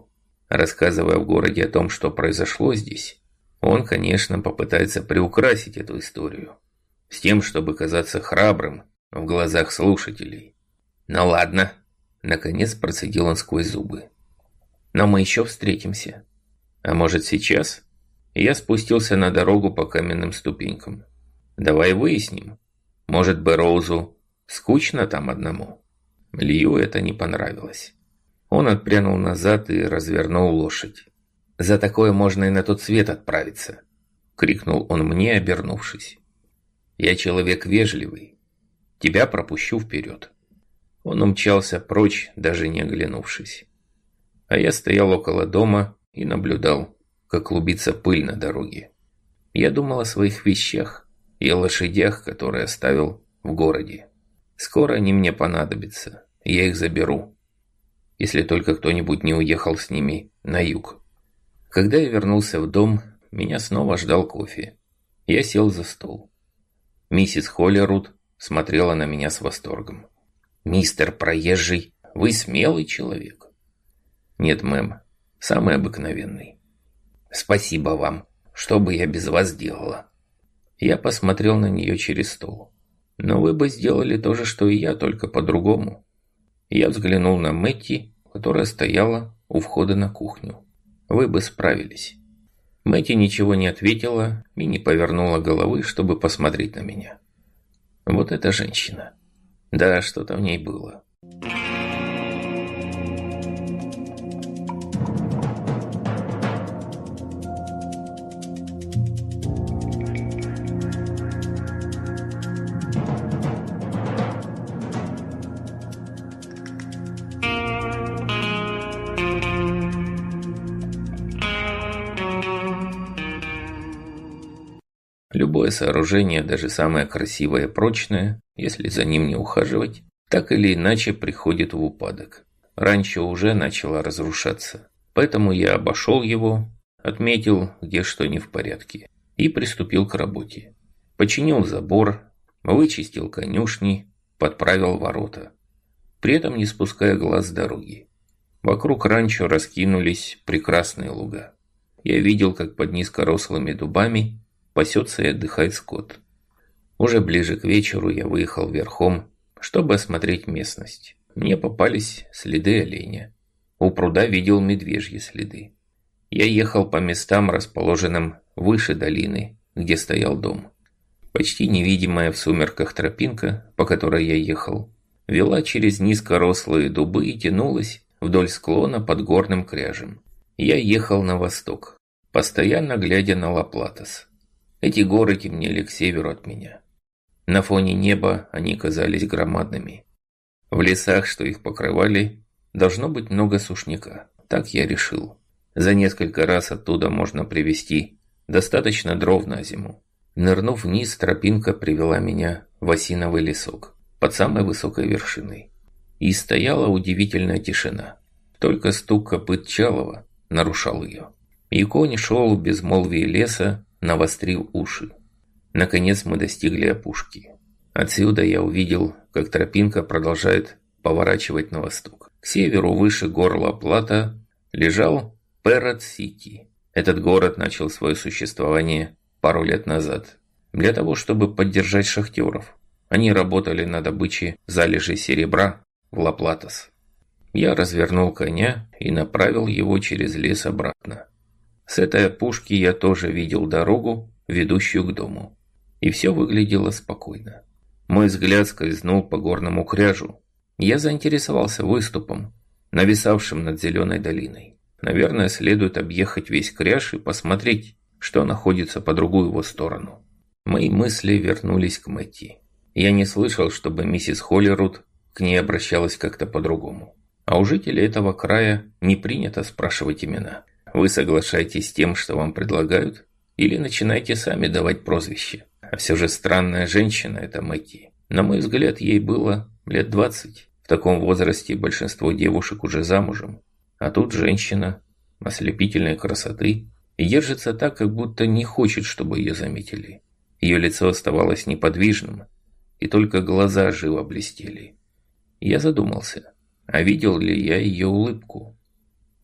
Рассказывая в городе о том, что произошло здесь, он, конечно, попытается приукрасить эту историю, с тем, чтобы казаться храбрым в глазах слушателей. «Ну ладно», — наконец процедил он сквозь зубы. «Но мы еще встретимся. А может, сейчас?» Я спустился на дорогу по каменным ступенькам. «Давай выясним. Может, Бэрроузу скучно там одному?» Лью это не понравилось. Он отпрянул назад и развернул лошадь. «За такое можно и на тот свет отправиться!» — крикнул он мне, обернувшись. «Я человек вежливый. Тебя пропущу вперед». Он умчался прочь, даже не оглянувшись. А я стоял около дома и наблюдал, как клубится пыль на дороге. Я думал о своих вещах и о лошадях, которые оставил в городе. Скоро они мне понадобятся, я их заберу, если только кто-нибудь не уехал с ними на юг. Когда я вернулся в дом, меня снова ждал кофе. Я сел за стол. Миссис Холлерут смотрела на меня с восторгом. «Мистер Проезжий, вы смелый человек». «Нет, мэм, самый обыкновенный». «Спасибо вам. Что бы я без вас делала?» Я посмотрел на нее через стол. «Но вы бы сделали то же, что и я, только по-другому». Я взглянул на Мэтти, которая стояла у входа на кухню. «Вы бы справились». Мэтти ничего не ответила и не повернула головы, чтобы посмотреть на меня. Вот эта женщина. Да, что-то в ней было. Любое сооружение, даже самое красивое и прочное, если за ним не ухаживать, так или иначе приходит в упадок. Ранчо уже начало разрушаться, поэтому я обошел его, отметил, где что не в порядке, и приступил к работе. Починил забор, вычистил конюшни, подправил ворота, при этом не спуская глаз с дороги. Вокруг ранчо раскинулись прекрасные луга. Я видел, как под низкорослыми дубами пасется и отдыхает скот. Уже ближе к вечеру я выехал верхом, чтобы осмотреть местность. Мне попались следы оленя. У пруда видел медвежьи следы. Я ехал по местам, расположенным выше долины, где стоял дом. Почти невидимая в сумерках тропинка, по которой я ехал, вела через низкорослые дубы и тянулась вдоль склона под горным кряжем. Я ехал на восток, постоянно глядя на Ла-Платас. Эти горы темнели к северу от меня. На фоне неба они казались громадными. В лесах, что их покрывали, должно быть много сушняка. Так я решил. За несколько раз оттуда можно привезти достаточно дров на зиму. Нырнув вниз, тропинка привела меня в осиновый лесок под самой высокой вершиной. И стояла удивительная тишина. Только стук копыт Чалова нарушал ее. И конь шел в безмолвии леса, навострив уши. Наконец мы достигли опушки. Отсюда я увидел, как тропинка продолжает поворачивать на восток. К северу, выше гор Ла-Плата, лежал Пэррот-Сити. Этот город начал свое существование пару лет назад. Для того, чтобы поддержать шахтеров. Они работали на добыче залежей серебра в Ла-Платас. Я развернул коня и направил его через лес обратно. С этой опушки я тоже видел дорогу, ведущую к дому. И все выглядело спокойно. Мой взгляд скользнул по горному кряжу. Я заинтересовался выступом, нависавшим над зеленой долиной. Наверное, следует объехать весь кряж и посмотреть, что находится по другую его сторону. Мои мысли вернулись к Мэтти. Я не слышал, чтобы миссис Холлерут к ней обращалась как-то по-другому. А у жителей этого края не принято спрашивать имена. Вы соглашаетесь с тем, что вам предлагают, или начинаете сами давать прозвище. А все же странная женщина эта Мэтти. На мой взгляд, ей было лет двадцать. В таком возрасте большинство девушек уже замужем. А тут женщина ослепительной красоты и держится так, как будто не хочет, чтобы ее заметили. Ее лицо оставалось неподвижным, и только глаза живо блестели. Я задумался, а видел ли я ее улыбку?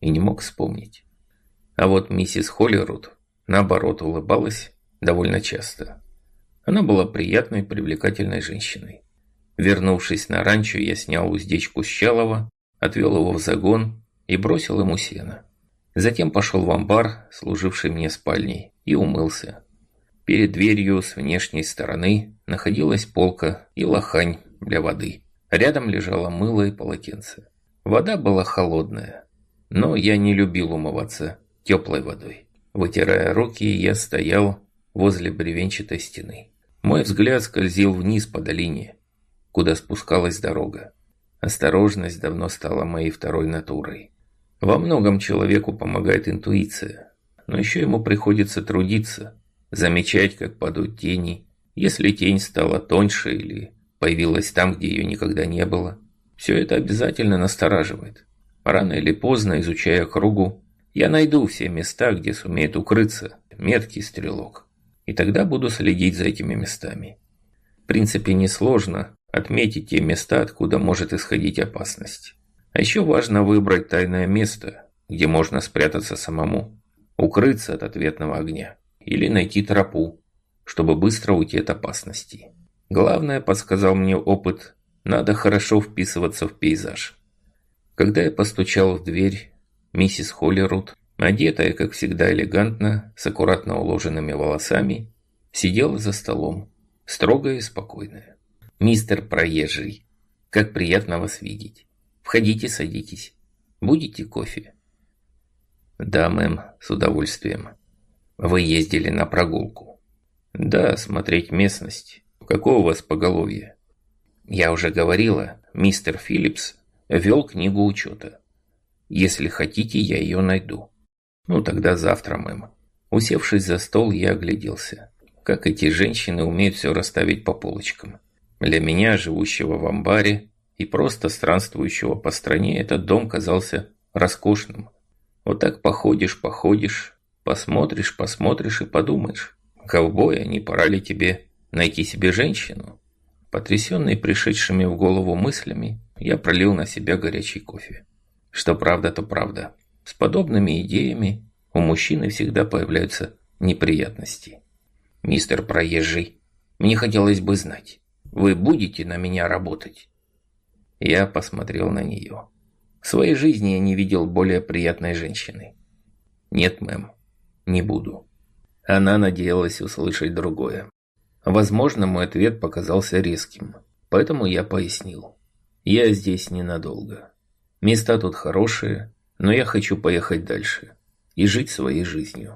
и не мог вспомнить. А вот миссис Холлируд, наоборот, улыбалась довольно часто. Она была приятной, привлекательной женщиной. Вернувшись на ранчо, я снял уздечку с Чалова, отвел его в загон и бросил ему сено. Затем пошел в амбар, служивший мне спальней, и умылся. Перед дверью с внешней стороны находилась полка и лохань для воды. Рядом лежало мыло и полотенце. Вода была холодная, но я не любил умываться теплой водой. Вытирая руки, я стоял возле бревенчатой стены. Мой взгляд скользил вниз по долине, куда спускалась дорога. Осторожность давно стала моей второй натурой. Во многом человеку помогает интуиция, но еще ему приходится трудиться, замечать, как падают тени. Если тень стала тоньше или появилась там, где ее никогда не было, все это обязательно настораживает. Рано или поздно, изучая округу, я найду все места, где сумеет укрыться меткий стрелок. И тогда буду следить за этими местами. В принципе, несложно отметить те места, откуда может исходить опасность. А еще важно выбрать тайное место, где можно спрятаться самому, укрыться от ответного огня или найти тропу, чтобы быстро уйти от опасности. Главное, подсказал мне опыт, надо хорошо вписываться в пейзаж. Когда я постучал в дверь, миссис Холлируд, одетая, как всегда, элегантно, с аккуратно уложенными волосами, сидела за столом, строгая и спокойная. «Мистер Проезжий, как приятно вас видеть. Входите, садитесь. Будете кофе?» «Да, мэм, с удовольствием. Вы ездили на прогулку?» «Да, смотреть местность. Какое у вас поголовье?» «Я уже говорила, мистер Филлипс вел книгу учета. Если хотите, я ее найду». «Ну, тогда завтра, мэм». Усевшись за стол, я огляделся. Как эти женщины умеют все расставить по полочкам. Для меня, живущего в амбаре и просто странствующего по стране, этот дом казался роскошным. Вот так походишь, походишь, посмотришь, посмотришь и подумаешь: ковбой, а не пора ли тебе найти себе женщину? Потрясенный пришедшими в голову мыслями, я пролил на себя горячий кофе. Что правда, то правда. С подобными идеями у мужчины всегда появляются неприятности. «Мистер Проезжий, мне хотелось бы знать, вы будете на меня работать?» Я посмотрел на нее. В своей жизни я не видел более приятной женщины. «Нет, мэм, не буду». Она надеялась услышать другое. Возможно, мой ответ показался резким, поэтому я пояснил. «Я здесь ненадолго. Места тут хорошие, но я хочу поехать дальше и жить своей жизнью».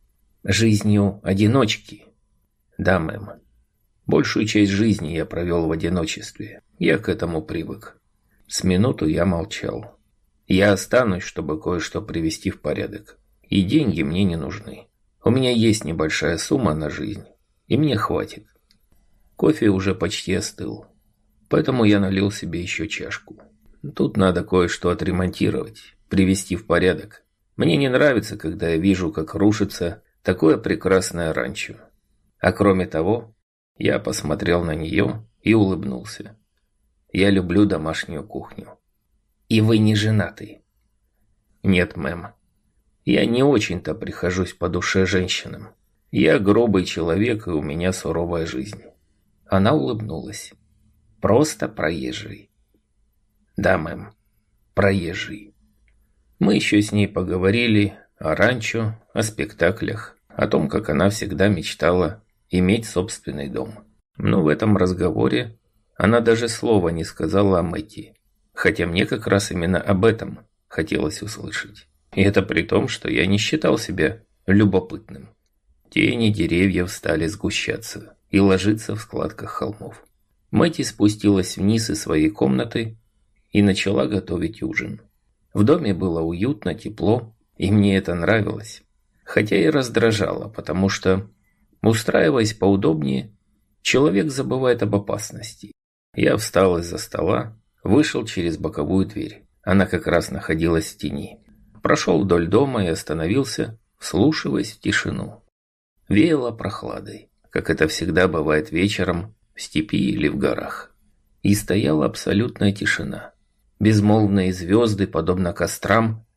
«Жизнью одиночки?» «Да, мэм. Большую часть жизни я провел в одиночестве. Я к этому привык». С минуту я молчал. «Я останусь, чтобы кое-что привести в порядок. И деньги мне не нужны. У меня есть небольшая сумма на жизнь, и мне хватит». Кофе уже почти остыл, поэтому я налил себе еще чашку. Тут надо кое-что отремонтировать, привести в порядок. Мне не нравится, когда я вижу, как рушится такое прекрасное ранчо. А кроме того, я посмотрел на нее и улыбнулся. Я люблю домашнюю кухню. «И вы не женаты?» «Нет, мэм. Я не очень-то прихожусь по душе женщинам. Я грубый человек, и у меня суровая жизнь». Она улыбнулась. «Просто проезжий». «Да, мэм, проезжий». Мы еще с ней поговорили о ранчо, о спектаклях, о том, как она всегда мечтала иметь собственный дом. Но в этом разговоре она даже слова не сказала о Мэтти, хотя мне как раз именно об этом хотелось услышать. И это при том, что я не считал себя любопытным. Тени деревьев стали сгущаться и ложиться в складках холмов. Мэтти спустилась вниз из своей комнаты и начала готовить ужин. В доме было уютно, тепло, и мне это нравилось, хотя и раздражало, потому что, устраиваясь поудобнее, человек забывает об опасности. Я встал из-за стола, вышел через боковую дверь. Она как раз находилась в тени. Прошел вдоль дома и остановился, вслушиваясь в тишину. Веяло прохладой, как это всегда бывает вечером в степи или в горах. И стояла абсолютная тишина. Безмолвные звезды, подобно кострам,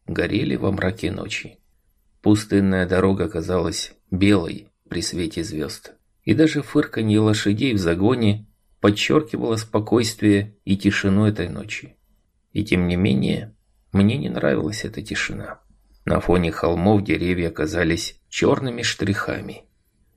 горели во мраке ночи. Пустынная дорога казалась белой при свете звезд. И даже фырканье лошадей в загоне подчеркивало спокойствие и тишину этой ночи. И тем не менее, мне не нравилась эта тишина. На фоне холмов деревья казались черными штрихами.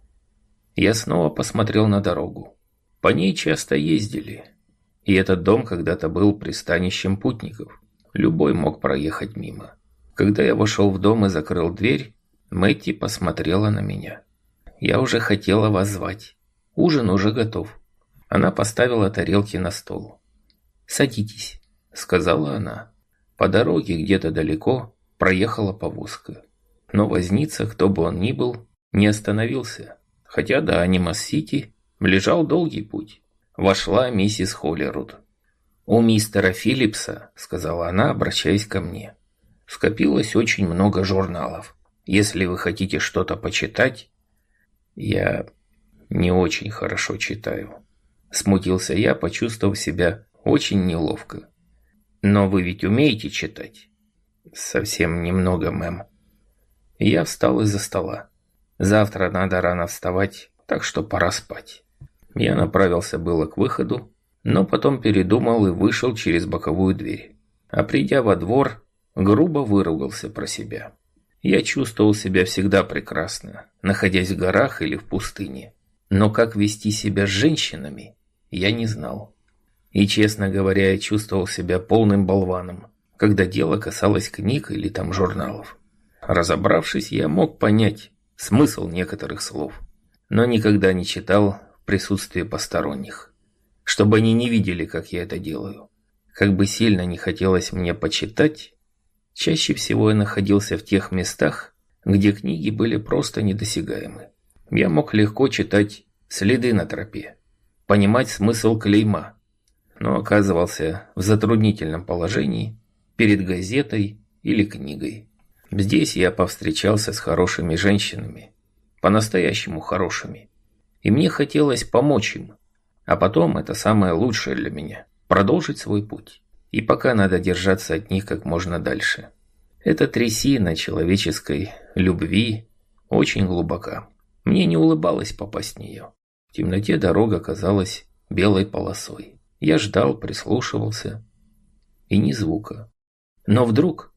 Я снова посмотрел на дорогу. По ней часто ездили. И этот дом когда-то был пристанищем путников. Любой мог проехать мимо. Когда я вошел в дом и закрыл дверь, Мэтти посмотрела на меня. «Я уже хотела вас звать. Ужин уже готов». Она поставила тарелки на стол. «Садитесь», — сказала она. По дороге где-то далеко проехала повозка. Но возница, кто бы он ни был, не остановился. Хотя до Анимас-Сити лежал долгий путь. Вошла миссис Холлируд. «У мистера Филлипса», — сказала она, обращаясь ко мне, — «скопилось очень много журналов. Если вы хотите что-то почитать...» «Я не очень хорошо читаю», — смутился я, почувствовав себя очень неловко. «Но вы ведь умеете читать?» «Совсем немного, мэм». Я встал из-за стола. Завтра надо рано вставать, так что пора спать. Я направился было к выходу, но потом передумал и вышел через боковую дверь. А придя во двор, грубо выругался про себя. Я чувствовал себя всегда прекрасно, находясь в горах или в пустыне. Но как вести себя с женщинами, я не знал. И, честно говоря, я чувствовал себя полным болваном, когда дело касалось книг или там журналов. Разобравшись, я мог понять смысл некоторых слов, но никогда не читал в присутствии посторонних, чтобы они не видели, как я это делаю. Как бы сильно не хотелось мне почитать, чаще всего я находился в тех местах, где книги были просто недосягаемы. Я мог легко читать следы на тропе, понимать смысл клейма, но оказывался в затруднительном положении перед газетой или книгой. Здесь я повстречался с хорошими женщинами, по-настоящему хорошими, и мне хотелось помочь им, а потом, это самое лучшее для меня, продолжить свой путь. И пока надо держаться от них как можно дальше. Эта трясина человеческой любви очень глубока. Мне не улыбалось попасть в нее. В темноте дорога казалась белой полосой. Я ждал, прислушивался, и ни звука. Но вдруг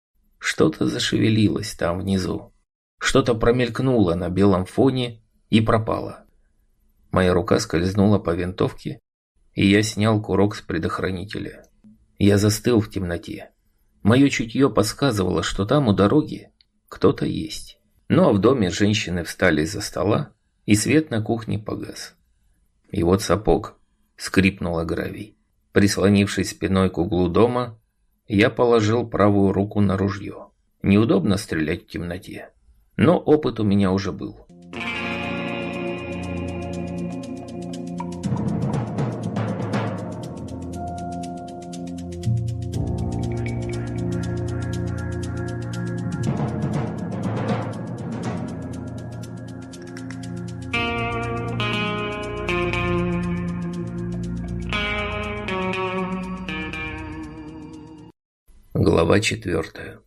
что-то зашевелилось там внизу. Что-то промелькнуло на белом фоне и пропало. Моя рука скользнула по винтовке, и я снял курок с предохранителя. Я застыл в темноте. Мое чутье подсказывало, что там у дороги кто-то есть. Ну а в доме женщины встали из-за стола, и свет на кухне погас. И вот сапог скрипнула гравий. Прислонившись спиной к углу дома, я положил правую руку на ружье. Неудобно стрелять в темноте, но опыт у меня уже был. Глава четвертая.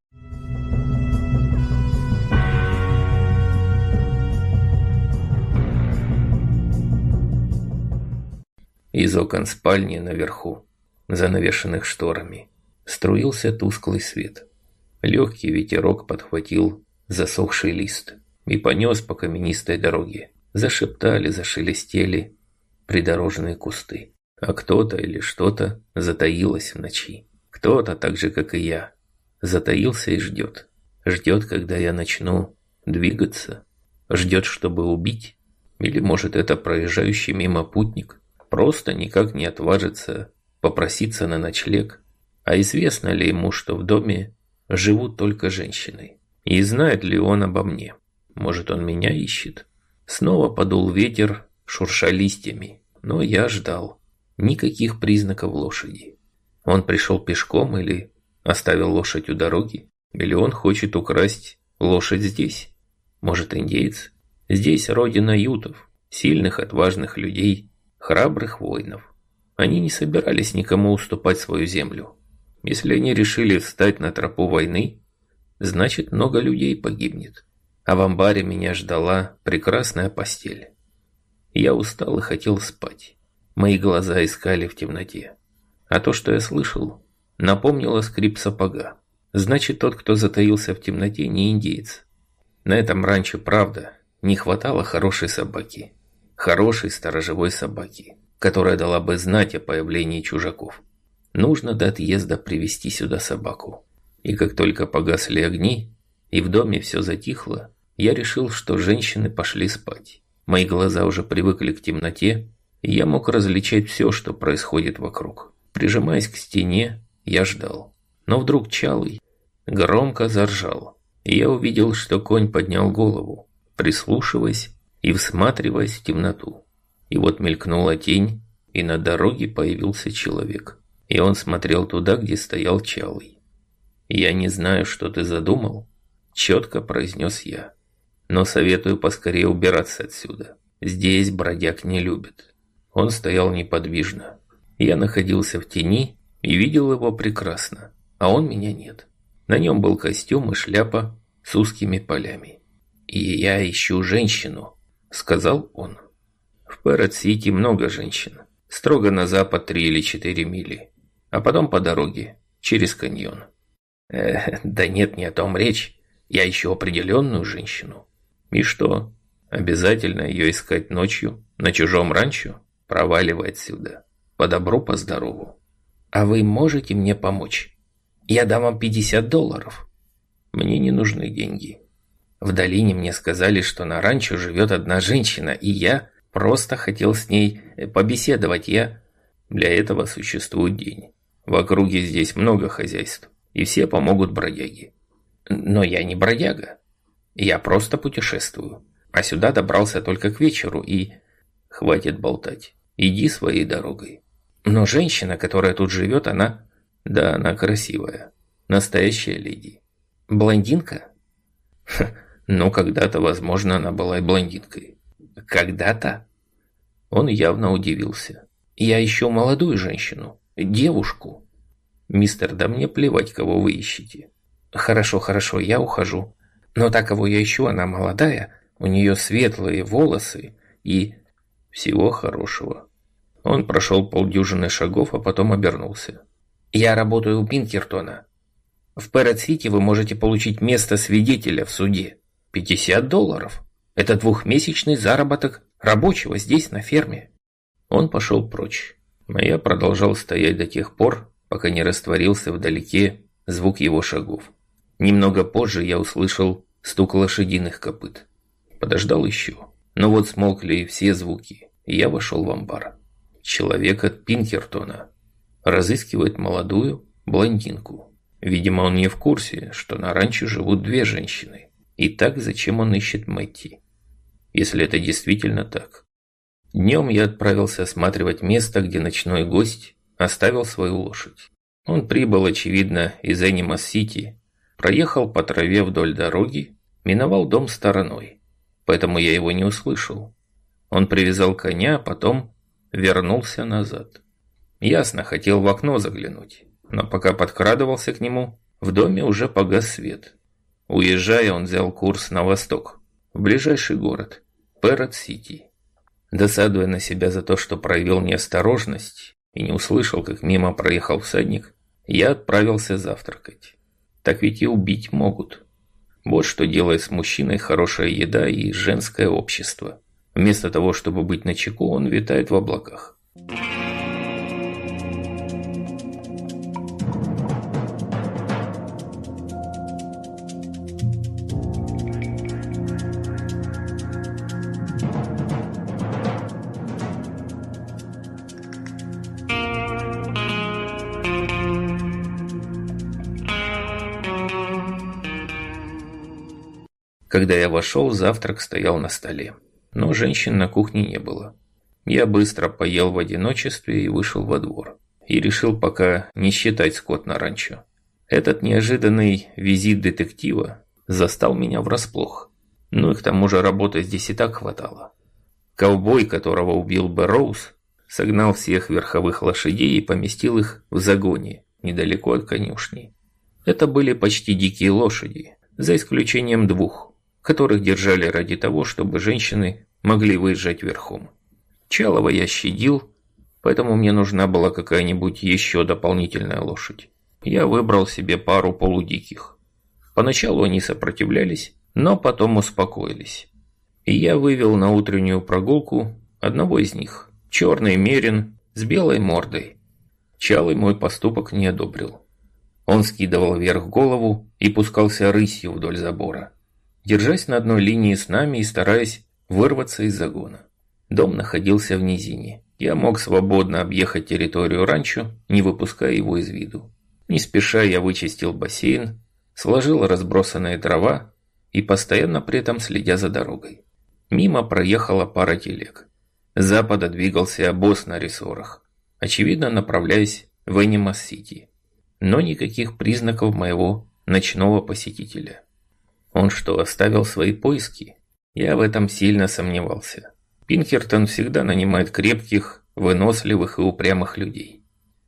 Из окон спальни наверху, занавешенных шторами, струился тусклый свет. Легкий ветерок подхватил засохший лист и понес по каменистой дороге. Зашептали, зашелестели придорожные кусты. А кто-то или что-то затаилось в ночи. Кто-то, так же как и я, затаился и ждет. Ждет, когда я начну двигаться. Ждет, чтобы убить. Или, может, это проезжающий мимо путник просто никак не отважится попроситься на ночлег. А известно ли ему, что в доме живут только женщины? И знает ли он обо мне? Может, он меня ищет? Снова подул ветер, шурша листьями. Но я ждал. Никаких признаков лошади. Он пришел пешком или оставил лошадь у дороги? Или он хочет украсть лошадь здесь? Может, индейец? Здесь родина ютов, сильных, отважных людей, храбрых воинов. Они не собирались никому уступать свою землю. Если они решили встать на тропу войны, значит, много людей погибнет. А в амбаре меня ждала прекрасная постель. Я устал и хотел спать. Мои глаза искали в темноте. А то, что я слышал, напомнило скрип сапога. Значит, тот, кто затаился в темноте, не индеец. На этом ранчо, правда, не хватало хорошей собаки. Хорошей сторожевой собаки, которая дала бы знать о появлении чужаков. Нужно до отъезда привести сюда собаку. И как только погасли огни, и в доме все затихло, я решил, что женщины пошли спать. Мои глаза уже привыкли к темноте, и я мог различать все, что происходит вокруг. Прижимаясь к стене, я ждал. Но вдруг Чалый громко заржал, и я увидел, что конь поднял голову, прислушиваясь и всматриваясь в темноту. И вот мелькнула тень, и на дороге появился человек. И он смотрел туда, где стоял Чалый. «Я не знаю, что ты задумал», – четко произнес я. «Но советую поскорее убираться отсюда. Здесь бродяг не любят». Он стоял неподвижно. Я находился в тени и видел его прекрасно, а он меня нет. На нем был костюм и шляпа с узкими полями. «И я ищу женщину», – сказал он. «В Пэррот-Сити много женщин. Строго на запад три или четыре мили. А потом по дороге, через каньон». «Э, да нет, не о том речь. Я ищу определенную женщину». «И что? Обязательно ее искать ночью, на чужом ранчо? Проваливай отсюда. По добру, по здорову». «А вы можете мне помочь? Я дам вам пятьдесят долларов». «Мне не нужны деньги. В долине мне сказали, что на ранчо живет одна женщина, и я просто хотел с ней побеседовать. Я...» «Для этого существует день. В округе здесь много хозяйств, и все помогут бродяге». «Но я не бродяга. Я просто путешествую. А сюда добрался только к вечеру и...» «Хватит болтать. Иди своей дорогой». «Но женщина, которая тут живет, она...» «Да, она красивая. Настоящая леди». «Блондинка?» «Ну, когда-то, возможно, она была и блондинкой». «Когда-то?» Он явно удивился. «Я ищу молодую женщину. Девушку». «Мистер, да мне плевать, кого вы ищете». «Хорошо, хорошо, я ухожу. Но та, кого я ищу, она молодая, у нее светлые волосы и...» «Всего хорошего». Он прошел полдюжины шагов, а потом обернулся. «Я работаю у Пинкертона. В Пэррот-Сити вы можете получить место свидетеля в суде. пятьдесят долларов. Это двухмесячный заработок рабочего здесь, на ферме». Он пошел прочь, а я продолжал стоять до тех пор, пока не растворился вдалеке звук его шагов. Немного позже я услышал стук лошадиных копыт. Подождал еще. Но вот смолкли все звуки, и я вошел в амбар. Человек от Пинкертона разыскивает молодую блондинку. Видимо, он не в курсе, что на ранчо живут две женщины. Итак, зачем он ищет Мэтти? Если это действительно так. Днем я отправился осматривать место, где ночной гость оставил свою лошадь. Он прибыл, очевидно, из Энимас-Сити, проехал по траве вдоль дороги, миновал дом стороной, поэтому я его не услышал. Он привязал коня, а потом вернулся назад. Ясно, хотел в окно заглянуть, но пока подкрадывался к нему, в доме уже погас свет. Уезжая, он взял курс на восток, в ближайший город, Пэррот-Сити. Досадуя на себя за то, что проявил неосторожность и не услышал, как мимо проехал всадник, я отправился завтракать. Так ведь и убить могут. Вот что делает с мужчиной хорошая еда и женское общество. Вместо того, чтобы быть начеку, он витает в облаках. Когда я вошел, завтрак стоял на столе. Но женщин на кухне не было. Я быстро поел в одиночестве и вышел во двор. И решил пока не считать скот на ранчо. Этот неожиданный визит детектива застал меня врасплох. Ну и к тому же работы здесь и так хватало. Ковбой, которого убил Бэрроуз, согнал всех верховых лошадей и поместил их в загоне, недалеко от конюшни. Это были почти дикие лошади, за исключением двух, которых держали ради того, чтобы женщины могли выезжать верхом. Чалова я щадил, поэтому мне нужна была какая-нибудь еще дополнительная лошадь. Я выбрал себе пару полудиких. Поначалу они сопротивлялись, но потом успокоились. И я вывел на утреннюю прогулку одного из них, черный мерин с белой мордой. Чалый мой поступок не одобрил. Он скидывал вверх голову и пускался рысью вдоль забора, держась на одной линии с нами и стараясь вырваться из загона. Дом находился в низине. Я мог свободно объехать территорию ранчо, не выпуская его из виду. Не спеша я вычистил бассейн, сложил разбросанные дрова и постоянно при этом следя за дорогой. Мимо проехала пара телег. С запада двигался обоз на рессорах, очевидно направляясь в Энимас-Сити. Но никаких признаков моего ночного посетителя. Он что, оставил свои поиски? Я в этом сильно сомневался. Пинкертон всегда нанимает крепких, выносливых и упрямых людей.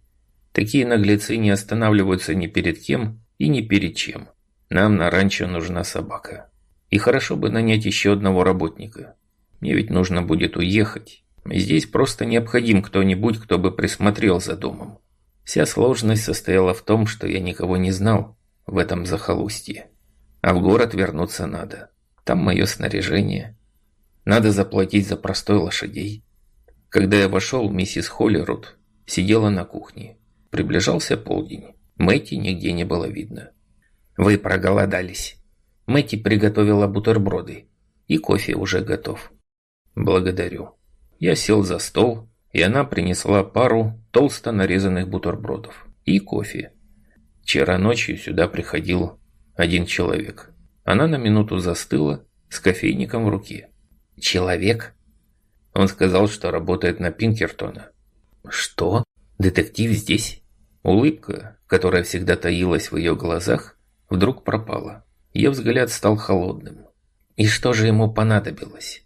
Такие наглецы не останавливаются ни перед кем и ни перед чем. Нам на ранчо нужна собака. И хорошо бы нанять еще одного работника. Мне ведь нужно будет уехать. Здесь просто необходим кто-нибудь, кто бы присмотрел за домом. Вся сложность состояла в том, что я никого не знал в этом захолустье. А в город вернуться надо. Там мое снаряжение. Надо заплатить за простой лошадей. Когда я вошел, миссис Холлируд сидела на кухне. Приближался полдень. Мэтти нигде не было видно. «Вы проголодались. Мэтти приготовила бутерброды. И кофе уже готов». «Благодарю». Я сел за стол, и она принесла пару толсто нарезанных бутербродов и кофе. Вчера ночью сюда приходил один человек. Она на минуту застыла с кофейником в руке. «Человек?» Он сказал, что работает на Пинкертона. «Что? Детектив здесь?» Улыбка, которая всегда таилась в ее глазах, вдруг пропала. Ее взгляд стал холодным. «И что же ему понадобилось?»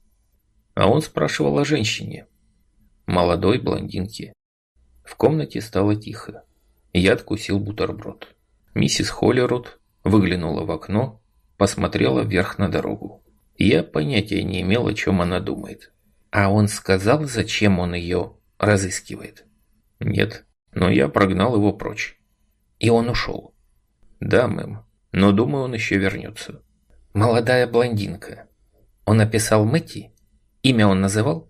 А он спрашивал о женщине. Молодой блондинке. В комнате стало тихо. Я откусил бутерброд. Миссис Холлируд выглянула в окно, посмотрела вверх на дорогу. Я понятия не имел, о чем она думает. А он сказал, зачем он ее разыскивает? Нет, но я прогнал его прочь. И он ушел? Да, мэм, но думаю, он еще вернется. Молодая блондинка. Он описал Мэтти? Имя он называл?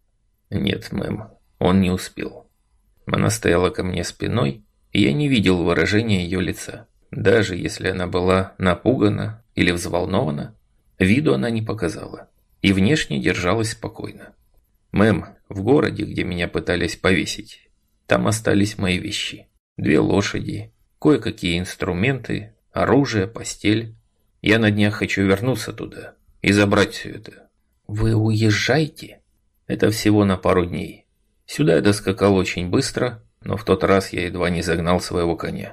Нет, мэм, он не успел. Она стояла ко мне спиной, и я не видел выражения ее лица. Даже если она была напугана или взволнована, виду она не показала и внешне держалась спокойно. «Мэм, в городе, где меня пытались повесить, там остались мои вещи. Две лошади, кое-какие инструменты, оружие, постель. Я на днях хочу вернуться туда и забрать все это». «Вы уезжаете?» «Это всего на пару дней. Сюда я доскакал очень быстро, но в тот раз я едва не загнал своего коня».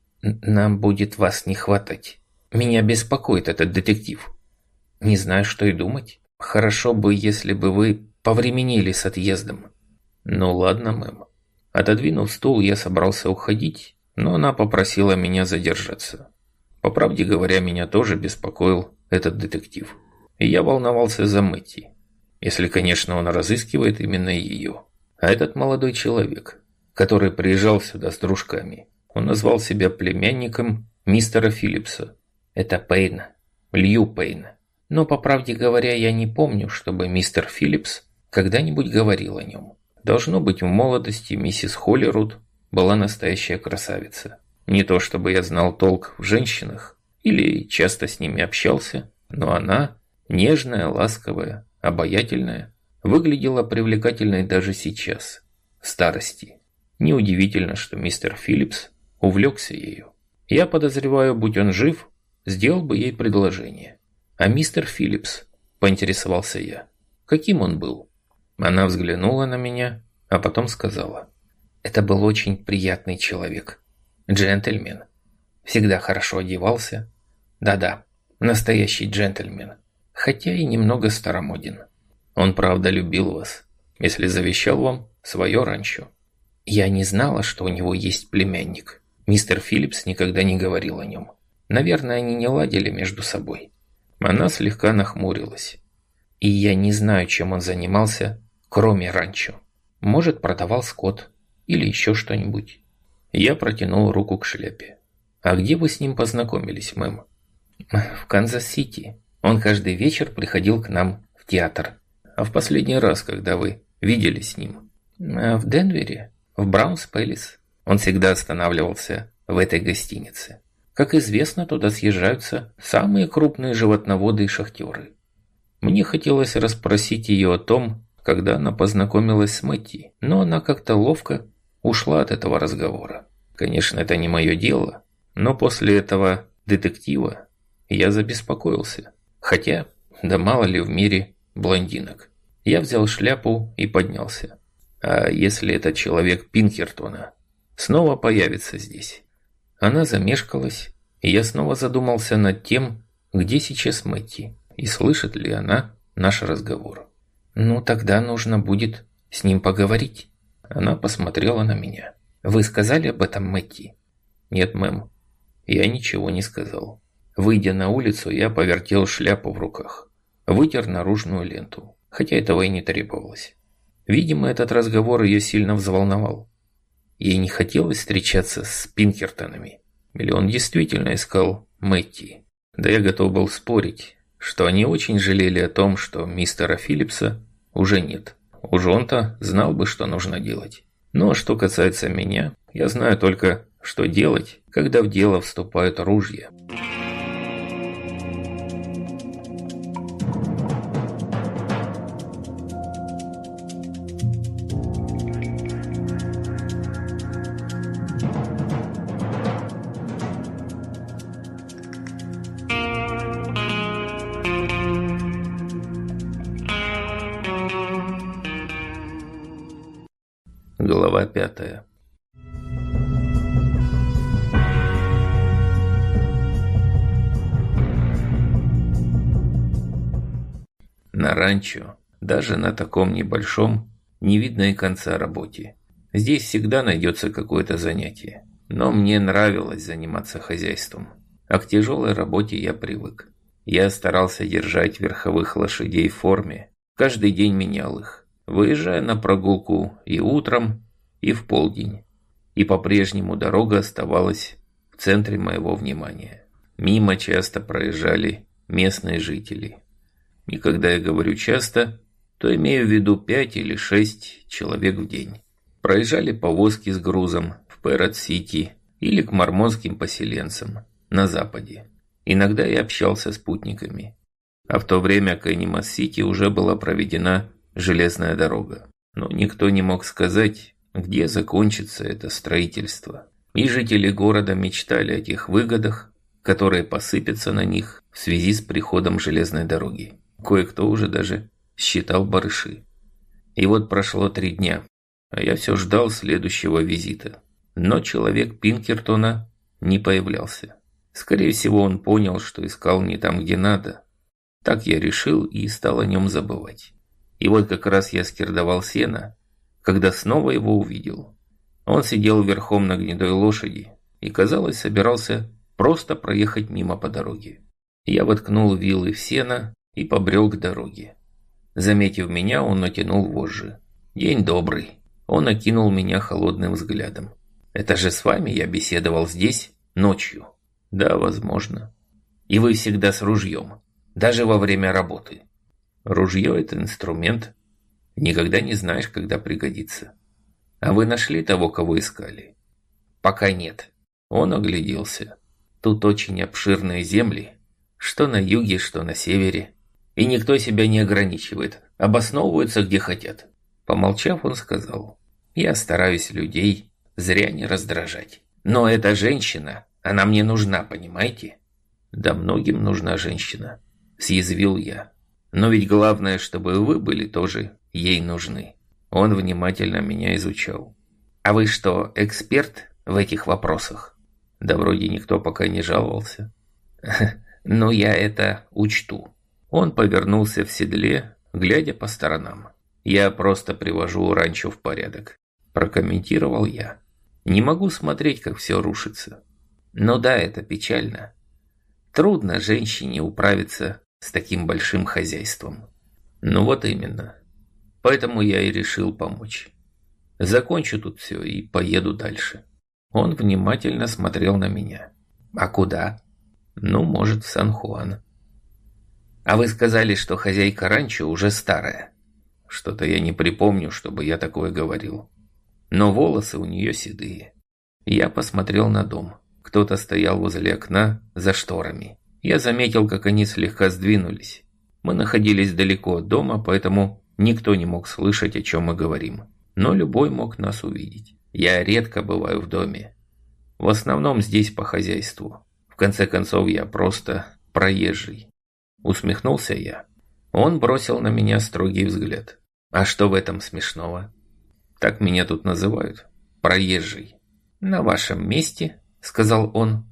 «Нам будет вас не хватать. Меня беспокоит этот детектив. Не знаю, что и думать. Хорошо бы, если бы вы повременили с отъездом». «Ну ладно, мэм». Отодвинув стул, я собрался уходить, но она попросила меня задержаться. По правде говоря, меня тоже беспокоил этот детектив. И я волновался за Мэтти. Если, конечно, он разыскивает именно ее. А этот молодой человек, который приезжал сюда с дружками, он назвал себя племянником мистера Филлипса. Это Пейн, Лью Пейн. Но, по правде говоря, я не помню, чтобы мистер Филлипс когда-нибудь говорил о нем. Должно быть, в молодости миссис Холлируд была настоящая красавица. Не то чтобы я знал толк в женщинах или часто с ними общался, но она, нежная, ласковая, обаятельная, выглядела привлекательной даже сейчас, в старости. Неудивительно, что мистер Филлипс увлекся ею. Я подозреваю, будь он жив, сделал бы ей предложение. А мистер Филлипс, поинтересовался я, каким он был? Она взглянула на меня, а потом сказала: это был очень приятный человек. Джентльмен. Всегда хорошо одевался. Да-да, настоящий джентльмен. Хотя и немного старомоден. Он правда любил вас, если завещал вам свое ранчо. Я не знала, что у него есть племянник. Мистер Филлипс никогда не говорил о нем. Наверное, они не ладили между собой. Она слегка нахмурилась. И я не знаю, чем он занимался, кроме ранчо. Может, продавал скот или еще что-нибудь. Я протянул руку к шляпе. «А где вы с ним познакомились, мэм?» «В Канзас-Сити. Он каждый вечер приходил к нам в театр». «А в последний раз, когда вы виделись с ним?» «В Денвере, в Браунс-Пэлис. Он всегда останавливался в этой гостинице. Как известно, туда съезжаются самые крупные животноводы и шахтеры». Мне хотелось расспросить ее о том, когда она познакомилась с Мэтти, но она как-то ловко ушла от этого разговора. Конечно, это не мое дело, но после этого детектива я забеспокоился. Хотя, да мало ли в мире блондинок. Я взял шляпу и поднялся. А если этот человек Пинкертона снова появится здесь? Она замешкалась, и я снова задумался над тем, где сейчас Мэтти, и слышит ли она наш разговор. «Ну, тогда нужно будет с ним поговорить». Она посмотрела на меня. «Вы сказали об этом Мэтти?» «Нет, мэм, я ничего не сказал». Выйдя на улицу, я повертел шляпу в руках. Вытер наружную ленту, хотя этого и не требовалось. Видимо, этот разговор ее сильно взволновал. Ей не хотелось встречаться с Пинкертонами. Или он действительно искал Мэтти. Да я готов был спорить, что они очень жалели о том, что мистера Филлипса уже нет. Уж он-то знал бы, что нужно делать. Но что касается меня, я знаю только, что делать, когда в дело вступают ружья. Глава пятая. На ранчо, даже на таком небольшом, не видно и конца работе. Здесь всегда найдется какое-то занятие. Но мне нравилось заниматься хозяйством. А к тяжелой работе я привык. Я старался держать верховых лошадей в форме. Каждый день менял их, выезжая на прогулку и утром, и в полдень. И по-прежнему дорога оставалась в центре моего внимания. Мимо часто проезжали местные жители. И когда я говорю «часто», то имею в виду пять или шесть человек в день. Проезжали повозки с грузом в Пэррот-Сити или к мормонским поселенцам на западе. Иногда я общался с путниками. А в то время к Энимас-Сити уже была проведена железная дорога. Но никто не мог сказать, где закончится это строительство. И жители города мечтали о тех выгодах, которые посыпятся на них в связи с приходом железной дороги. Кое-кто уже даже считал барыши. И вот прошло три дня, а я все ждал следующего визита. Но человек Пинкертона не появлялся. Скорее всего, он понял, что искал не там, где надо. Так я решил и стал о нем забывать. И вот как раз я скирдовал сено, когда снова его увидел. Он сидел верхом на гнедой лошади и, казалось, собирался просто проехать мимо по дороге. Я воткнул вилы в сено и побрел к дороге. Заметив меня, он натянул вожжи. «День добрый». Он окинул меня холодным взглядом. «Это же с вами я беседовал здесь ночью?» «Да, возможно». «И вы всегда с ружьем, даже во время работы?» «Ружье – это инструмент. Никогда не знаешь, когда пригодится». «А вы нашли того, кого искали?» «Пока нет». Он огляделся. «Тут очень обширные земли, что на юге, что на севере. И никто себя не ограничивает, обосновываются где хотят». Помолчав, он сказал: «Я стараюсь людей зря не раздражать. Но эта женщина, она мне нужна, понимаете?» «Да многим нужна женщина», – съязвил я. «Но ведь главное, чтобы вы были тоже ей нужны». Он внимательно меня изучал. «А вы что, эксперт в этих вопросах?» «Да вроде никто пока не жаловался». «Ну, я это учту». Он повернулся в седле, глядя по сторонам. «Я просто привожу ранчо в порядок», – прокомментировал я. Не могу смотреть, как все рушится. Но да, это печально. Трудно женщине управиться с таким большим хозяйством. Ну вот именно. Поэтому я и решил помочь. Закончу тут все и поеду дальше. Он внимательно смотрел на меня. А куда? Ну, может, в Сан-Хуан. А вы сказали, что хозяйка ранчо уже старая. Что-то я не припомню, чтобы я такое говорил. Но волосы у нее седые. Я посмотрел на дом. Кто-то стоял возле окна за шторами. Я заметил, как они слегка сдвинулись. Мы находились далеко от дома, поэтому никто не мог слышать, о чем мы говорим. Но любой мог нас увидеть. Я редко бываю в доме. В основном здесь по хозяйству. В конце концов, я просто проезжий. Усмехнулся я. Он бросил на меня строгий взгляд. А что в этом смешного? Так меня тут называют. Проезжий. На вашем месте, сказал он,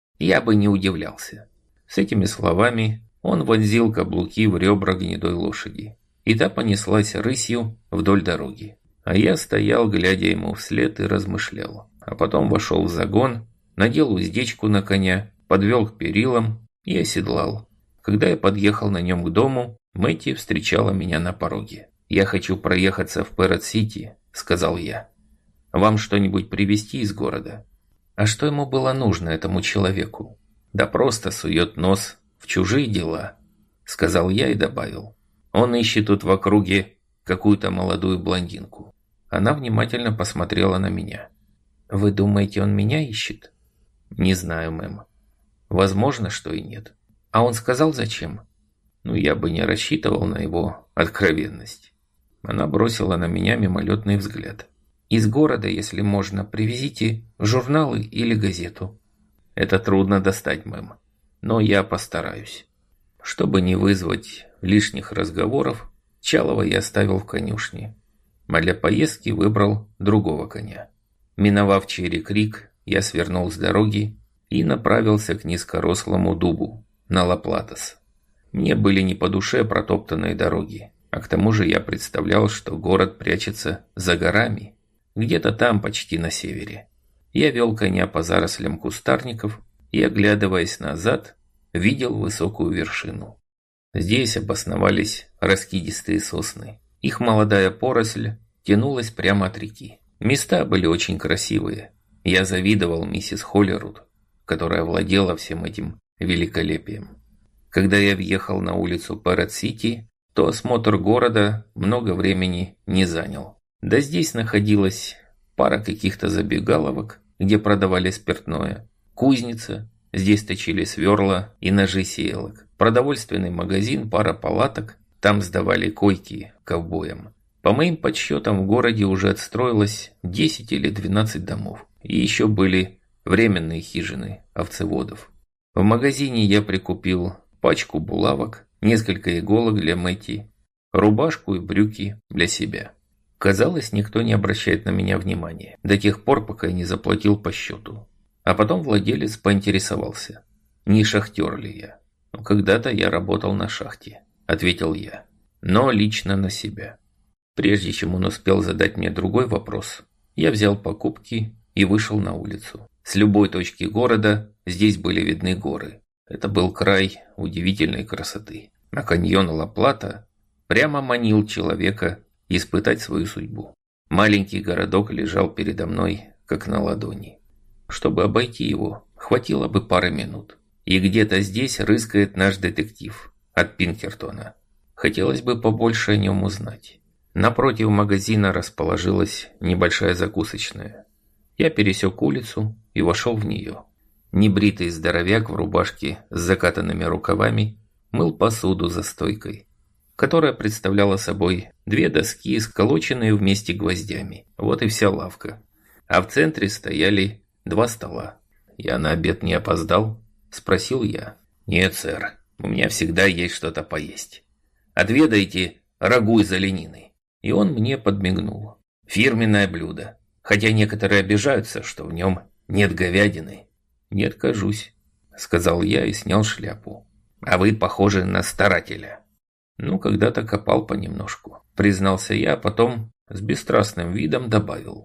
я бы не удивлялся. С этими словами он вонзил каблуки в ребра гнедой лошади. И та понеслась рысью вдоль дороги. А я стоял, глядя ему вслед, и размышлял. А потом вошел в загон, надел уздечку на коня, подвел к перилам и оседлал. Когда я подъехал на нем к дому, Мэтти встречала меня на пороге. «Я хочу проехаться в Пэррот-Сити», — сказал я. «Вам что-нибудь привезти из города?» А что ему было нужно, этому человеку? Да просто сует нос в чужие дела, сказал я и добавил. Он ищет тут в округе какую-то молодую блондинку. Она внимательно посмотрела на меня. Вы думаете, он меня ищет? Не знаю, мэм. Возможно, что и нет. А он сказал, зачем? Ну, я бы не рассчитывал на его откровенность. Она бросила на меня мимолетный взгляд. Из города, если можно, привезите журналы или газету. Это трудно достать, мэм. Но я постараюсь. Чтобы не вызвать лишних разговоров, Чалова я оставил в конюшне. А для поездки выбрал другого коня. Миновав Черри-Крик, я свернул с дороги и направился к низкорослому дубу на Ла-Платас. Мне были не по душе протоптанные дороги, а к тому же я представлял, что город прячется за горами, где-то там, почти на севере. Я вел коня по зарослям кустарников и, оглядываясь назад, видел высокую вершину. Здесь обосновались раскидистые сосны. Их молодая поросль тянулась прямо от реки. Места были очень красивые. Я завидовал миссис Холлируд, которая владела всем этим великолепием. Когда я въехал на улицу Пэррот-Сити, то осмотр города много времени не занял. Да здесь находилась пара каких-то забегаловок, где продавали спиртное, кузница, здесь точили сверла и ножи сеялок, продовольственный магазин, пара палаток, там сдавали койки ковбоям. По моим подсчетам, в городе уже отстроилось десять или двенадцать домов, и еще были временные хижины овцеводов. В магазине я прикупил пачку булавок, несколько иголок для Мэтти, рубашку и брюки для себя. Казалось, никто не обращает на меня внимания, до тех пор, пока я не заплатил по счету. А потом владелец поинтересовался, не шахтер ли я. «Ну, когда-то я работал на шахте», — ответил я, — «но лично на себя». Прежде чем он успел задать мне другой вопрос, я взял покупки и вышел на улицу. С любой точки города здесь были видны горы. Это был край удивительной красоты. А каньон Ла-Плата прямо манил человека испытать свою судьбу. Маленький городок лежал передо мной, как на ладони. Чтобы обойти его, хватило бы пары минут. И где-то здесь рыскает наш детектив от Пинкертона. Хотелось бы побольше о нем узнать. Напротив магазина расположилась небольшая закусочная. Я пересек улицу и вошел в нее. Небритый здоровяк в рубашке с закатанными рукавами мыл посуду за стойкой, которая представляла собой две доски, сколоченные вместе гвоздями. Вот и вся лавка. А в центре стояли два стола. «Я на обед не опоздал?» – спросил я. «Нет, сэр, у меня всегда есть что-то поесть. Отведайте рагу из оленины». И он мне подмигнул. Фирменное блюдо. Хотя некоторые обижаются, что в нем нет говядины. «Не откажусь», – сказал я и снял шляпу. «А вы похожи на старателя». «Ну, когда-то копал понемножку», – признался я, а потом с бесстрастным видом добавил.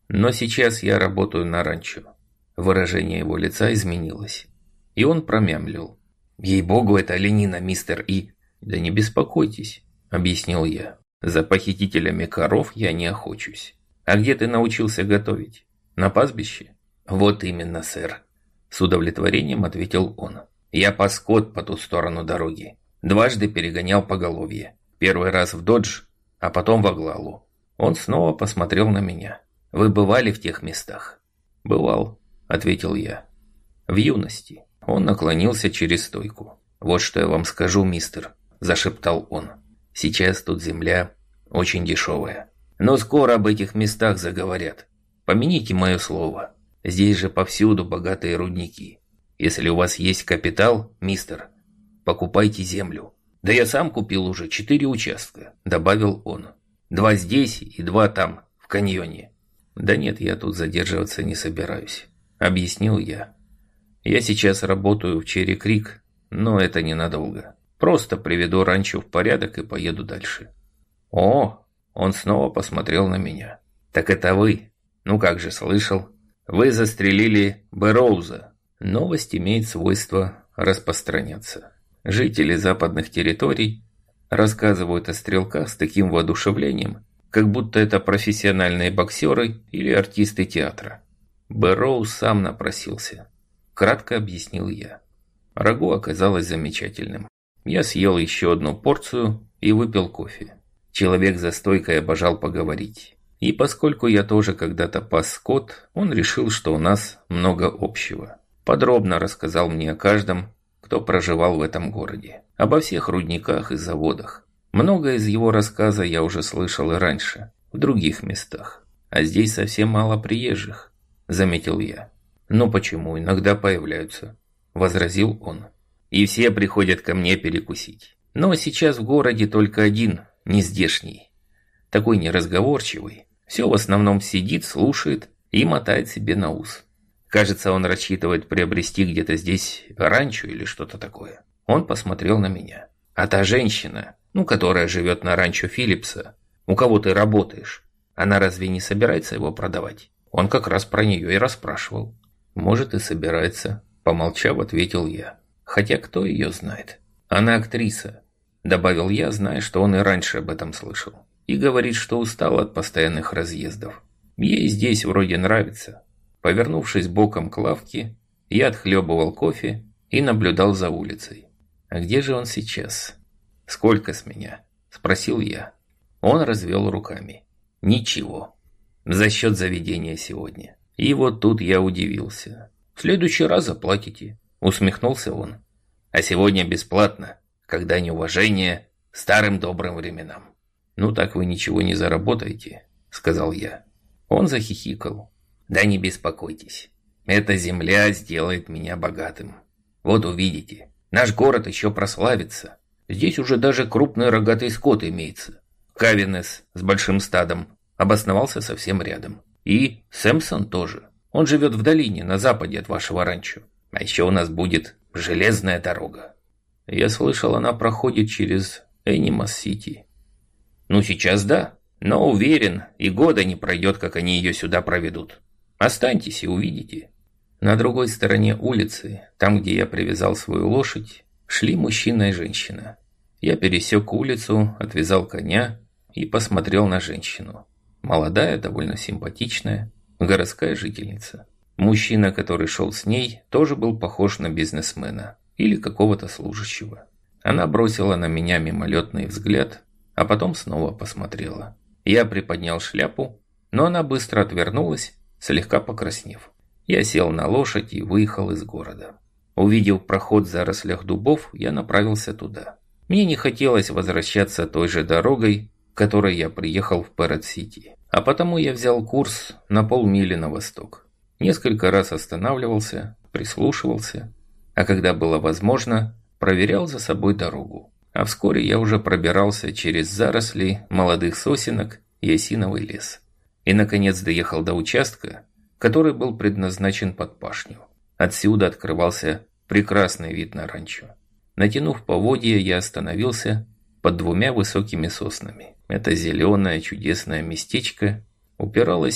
Но сейчас я работаю на ранчо». Выражение его лица изменилось. И он промямлил: «Ей-богу, это оленина, мистер И». «Да не беспокойтесь», — объяснил я. «За похитителями коров я не охочусь». «А где ты научился готовить? На пастбище?» «Вот именно, сэр», — с удовлетворением ответил он. «Я пас скот по ту сторону дороги. Дважды перегонял поголовье. Первый раз в Додж, а потом в Аглалу». Он снова посмотрел на меня. «Вы бывали в тех местах?» «Бывал», — ответил я. «В юности». Он наклонился через стойку. «Вот что я вам скажу, мистер», — зашептал он. «Сейчас тут земля очень дешевая. Но скоро об этих местах заговорят. Помяните мое слово. Здесь же повсюду богатые рудники. Если у вас есть капитал, мистер, покупайте землю». «Да я сам купил уже четыре участка», — добавил он. «Два здесь и два там, в каньоне». «Да нет, я тут задерживаться не собираюсь», — объяснил я. «Я сейчас работаю в Черри-Крик, но это ненадолго. Просто приведу ранчо в порядок и поеду дальше». «О!» — он снова посмотрел на меня. «Так это вы? Ну как же, слышал. Вы застрелили Бэрроуза». Новость имеет свойство распространяться. Жители западных территорий рассказывают о стрелках с таким воодушевлением, как будто это профессиональные боксеры или артисты театра. Бэрроуз сам напросился. Кратко объяснил я. Рагу оказалось замечательным. Я съел еще одну порцию и выпил кофе. Человек за стойкой обожал поговорить. И поскольку я тоже когда-то пас скот, он решил, что у нас много общего. Подробно рассказал мне о каждом, кто проживал в этом городе. Обо всех рудниках и заводах. Многое из его рассказа я уже слышал и раньше, в других местах. А здесь совсем мало приезжих, заметил я. «Ну почему, иногда появляются», — возразил он. «И все приходят ко мне перекусить. Но сейчас в городе только один, нездешний. Такой неразговорчивый. Все в основном сидит, слушает и мотает себе на ус. Кажется, он рассчитывает приобрести где-то здесь ранчо или что-то такое». Он посмотрел на меня. «А та женщина, ну, которая живет на ранчо Филлипса, у кого ты работаешь, она разве не собирается его продавать?» Он как раз про нее и расспрашивал. «Может, и собирается», — помолчав, ответил я. «Хотя кто ее знает?» «Она актриса», — добавил я, зная, что он и раньше об этом слышал. «И говорит, что устала от постоянных разъездов. Ей здесь вроде нравится». Повернувшись боком к лавке, я отхлебывал кофе и наблюдал за улицей. «А где же он сейчас?» «Сколько с меня?» – спросил я. Он развел руками. «Ничего. За счет заведения сегодня». И вот тут я удивился. «В следующий раз заплатите», – усмехнулся он. «А сегодня бесплатно, когда неуважение старым добрым временам». «Ну так вы ничего не заработаете», – сказал я. Он захихикал. «Да не беспокойтесь. Эта земля сделает меня богатым. Вот увидите, наш город еще прославится. Здесь уже даже крупный рогатый скот имеется. Кавинес с большим стадом обосновался совсем рядом. И Сэмпсон тоже. Он живет в долине на западе от вашего ранчо. А еще у нас будет железная дорога». Я слышал, она проходит через Энимас-Сити. «Ну сейчас да, но уверен, и года не пройдет, как они ее сюда проведут. Останьтесь и увидите». На другой стороне улицы, там, где я привязал свою лошадь, шли мужчина и женщина. Я пересек улицу, отвязал коня и посмотрел на женщину. Молодая, довольно симпатичная, городская жительница. Мужчина, который шел с ней, тоже был похож на бизнесмена или какого-то служащего. Она бросила на меня мимолетный взгляд, а потом снова посмотрела. Я приподнял шляпу, но она быстро отвернулась, слегка покраснев. Я сел на лошадь и выехал из города. Увидев проход в зарослях дубов, я направился туда. Мне не хотелось возвращаться той же дорогой, которой я приехал в Пэррот-Сити. А потому я взял курс на полмили на восток. Несколько раз останавливался, прислушивался, а когда было возможно, проверял за собой дорогу. А вскоре я уже пробирался через заросли молодых сосенок и осиновый лес. И, наконец, доехал до участка, который был предназначен под пашню. Отсюда открывался прекрасный вид на ранчо. Натянув поводья, я остановился под двумя высокими соснами. Это зеленое чудесное местечко упиралось